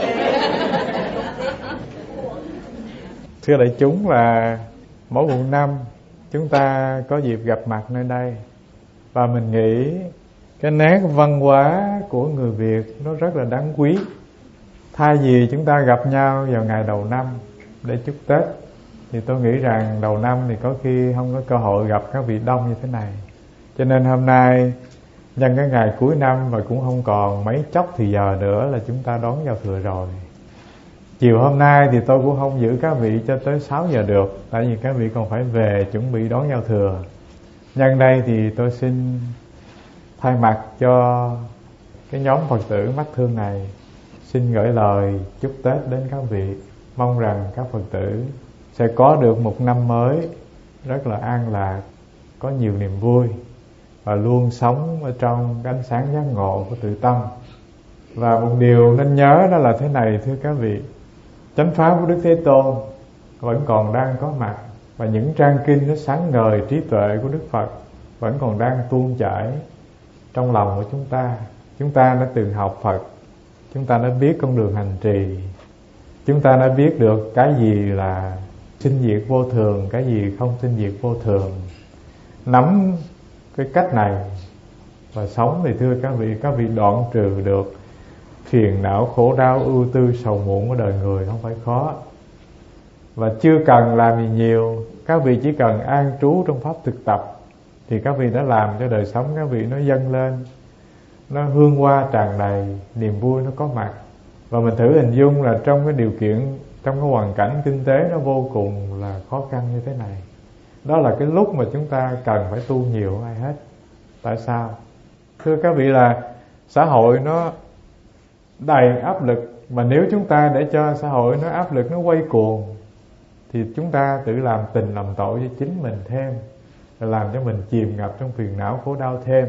Thưa đại chúng, là mỗi một năm chúng ta có dịp gặp mặt nơi đây, và mình nghĩ cái nét văn hóa của người Việt nó rất là đáng quý. Thay vì chúng ta gặp nhau vào ngày đầu năm để chúc Tết, thì tôi nghĩ rằng đầu năm thì có khi không có cơ hội gặp các vị đông như thế này. Cho nên hôm nay nhân cái ngày cuối năm mà cũng không còn mấy chốc thì giờ nữa là chúng ta đón giao thừa rồi. Chiều hôm nay thì tôi cũng không giữ các vị cho tới sáu giờ được, tại vì các vị còn phải về chuẩn bị đón giao thừa. Nhân đây thì tôi xin thay mặt cho cái nhóm Phật tử mắt thương này, xin gửi lời chúc Tết đến các vị. Mong rằng các Phật tử sẽ có được một năm mới rất là an lạc, có nhiều niềm vui, và luôn sống ở trong cái ánh sáng giác ngộ của tự tâm. Và một điều nên nhớ đó là thế này thưa các vị, chánh pháp của Đức Thế Tôn vẫn còn đang có mặt, và những trang kinh nó sáng ngời trí tuệ của Đức Phật vẫn còn đang tuôn chảy trong lòng của chúng ta. Chúng ta đã từng học Phật, chúng ta đã biết con đường hành trì, chúng ta đã biết được cái gì là sinh diệt vô thường, cái gì không sinh diệt vô thường. Nắm cái cách này và sống thì thưa các vị, các vị đoạn trừ được phiền não, khổ đau, ưu tư, sầu muộn của đời người không phải khó. Và chưa cần làm gì nhiều, các vị chỉ cần an trú trong pháp thực tập thì các vị đã làm cho đời sống các vị nó dâng lên, nó hương hoa tràn đầy, niềm vui nó có mặt. Và mình thử hình dung là trong cái điều kiện, trong cái hoàn cảnh kinh tế nó vô cùng là khó khăn như thế này, đó là cái lúc mà chúng ta cần phải tu nhiều hơn ai hết. Tại sao? Thưa các vị, là xã hội nó đầy áp lực, mà nếu chúng ta để cho xã hội nó áp lực, nó quay cuồng, thì chúng ta tự làm tình làm tội cho chính mình thêm, làm cho mình chìm ngập trong phiền não khổ đau thêm.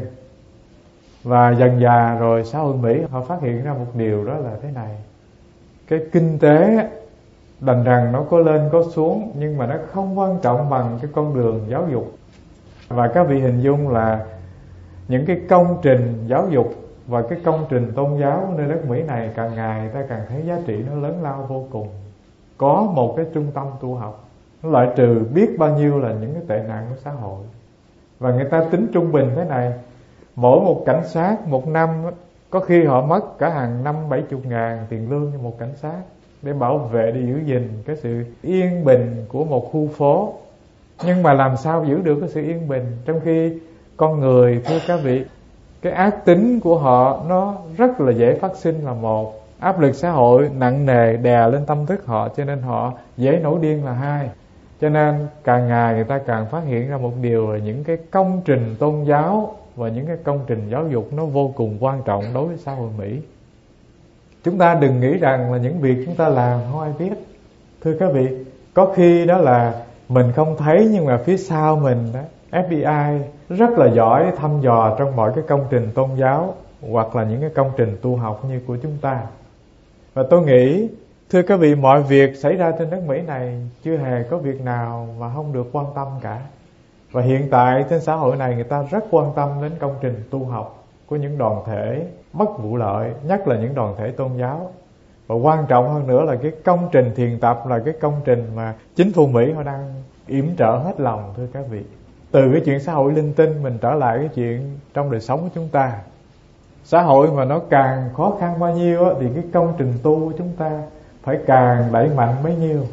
Và dần dà rồi xã hội Mỹ họ phát hiện ra một điều, đó là thế này: cái kinh tế đành rằng nó có lên có xuống, nhưng mà nó không quan trọng bằng cái con đường giáo dục. Và các vị hình dung là những cái công trình giáo dục và cái công trình tôn giáo nơi đất Mỹ này, càng ngày ta càng thấy giá trị nó lớn lao vô cùng. Có một cái trung tâm tu học, nó loại trừ biết bao nhiêu là những cái tệ nạn của xã hội. Và người ta tính trung bình thế này: mỗi một cảnh sát một năm có khi họ mất cả hàng năm bảy chục ngàn tiền lương cho một cảnh sát. để bảo vệ, để giữ gìn cái sự yên bình của một khu phố. Nhưng mà làm sao giữ được cái sự yên bình trong khi con người, thưa các vị, cái ác tính của họ nó rất là dễ phát sinh là một, áp lực xã hội nặng nề đè lên tâm thức họ, cho nên họ dễ nổi điên là hai. Cho nên càng ngày người ta càng phát hiện ra một điều là những cái công trình tôn giáo và những cái công trình giáo dục nó vô cùng quan trọng đối với xã hội Mỹ. Chúng ta đừng nghĩ rằng là những việc chúng ta làm không ai biết. Thưa các vị, có khi đó là mình không thấy, nhưng mà phía sau mình đó, ép bê i rất là giỏi thăm dò trong mọi cái công trình tôn giáo hoặc là những cái công trình tu học như của chúng ta. Và tôi nghĩ, thưa các vị, mọi việc xảy ra trên đất Mỹ này chưa hề có việc nào mà không được quan tâm cả. Và hiện tại trên xã hội này người ta rất quan tâm đến công trình tu học của những đoàn thể bất vụ lợi, nhất là những đoàn thể tôn giáo. Và quan trọng hơn nữa là cái công trình thiền tập là cái công trình mà chính phủ Mỹ họ đang yểm trợ hết lòng, thưa các vị. Từ cái chuyện xã hội linh tinh mình trở lại cái chuyện trong đời sống của chúng ta. Xã hội mà nó càng khó khăn bao nhiêu á, thì cái công trình tu của chúng ta phải càng đẩy mạnh bấy nhiêu.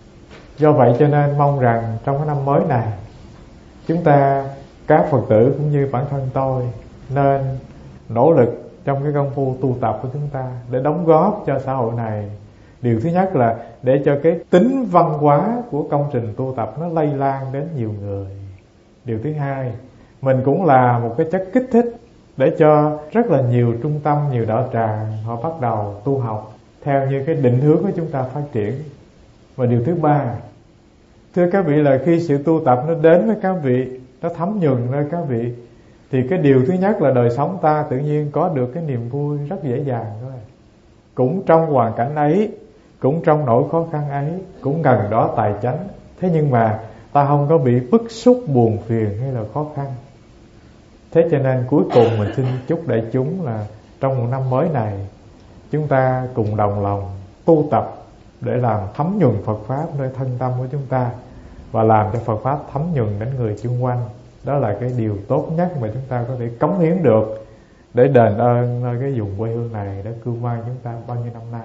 Do vậy cho nên mong rằng trong cái năm mới này, chúng ta, các Phật tử cũng như bản thân tôi, nên nỗ lực trong cái công phu tu tập của chúng ta để đóng góp cho xã hội này. Điều thứ nhất là để cho cái tính văn hóa của công trình tu tập nó lây lan đến nhiều người. Điều thứ hai, mình cũng là một cái chất kích thích để cho rất là nhiều trung tâm, nhiều đạo tràng họ bắt đầu tu học theo như cái định hướng của chúng ta phát triển. Và điều thứ ba, thưa các vị, là khi sự tu tập nó đến với các vị, nó thấm nhuần nơi các vị, thì cái điều thứ nhất là đời sống ta tự nhiên có được cái niềm vui rất dễ dàng thôi. Cũng trong hoàn cảnh ấy, cũng trong nỗi khó khăn ấy, cũng gần đó tài chánh. Thế nhưng mà ta không có bị bức xúc, buồn phiền hay là khó khăn. Thế cho nên cuối cùng mình xin chúc đại chúng là trong một năm mới này, chúng ta cùng đồng lòng tu tập để làm thấm nhuần Phật Pháp nơi thân tâm của chúng ta, và làm cho Phật Pháp thấm nhuần đến người chung quanh. Đó là cái điều tốt nhất mà chúng ta có thể cống hiến được để đền ơn nơi cái vùng quê hương này đã cưu mang chúng ta bao nhiêu năm nay.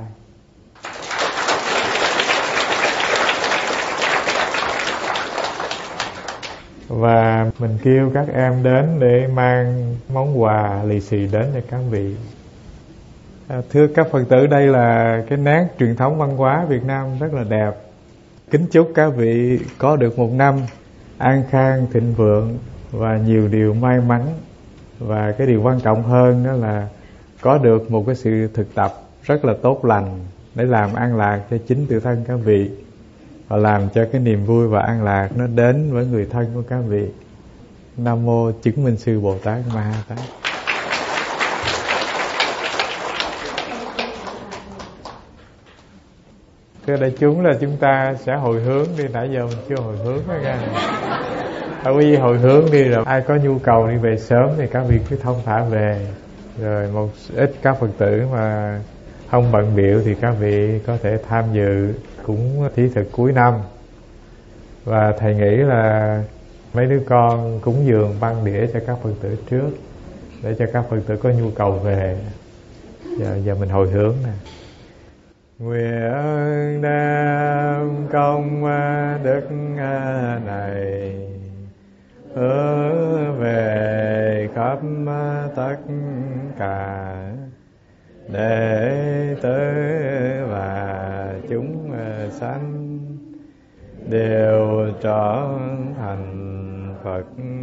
Và mình kêu các em đến để mang món quà lì xì đến cho các vị. À, thưa các Phật tử, đây là cái nét truyền thống văn hóa Việt Nam rất là đẹp. Kính chúc các vị có được một năm an khang, thịnh vượng và nhiều điều may mắn. Và cái điều quan trọng hơn đó là có được một cái sự thực tập rất là tốt lành để làm an lạc cho chính tự thân các vị, và làm cho cái niềm vui và an lạc nó đến với người thân của các vị. Nam mô Chứng Minh Sư Bồ Tát Ma Ha Tát. Thưa đại chúng, là chúng ta sẽ hồi hướng đi. Nãy giờ mình chưa hồi hướng đó nha. Ở quý vị hồi hướng đi, rồi ai có nhu cầu đi về sớm thì các vị cứ thông thả về. Rồi một ít các Phật tử mà không bận biểu thì các vị có thể tham dự cúng thí thực cuối năm. Và thầy nghĩ là mấy đứa con cúng dường băng đĩa cho các Phật tử trước, để cho các Phật tử có nhu cầu về. Giờ, giờ mình hồi hướng nè. Nguyện đem công đức này hướng về khắp tất cả đệ tử và chúng sanh đều trở thành Phật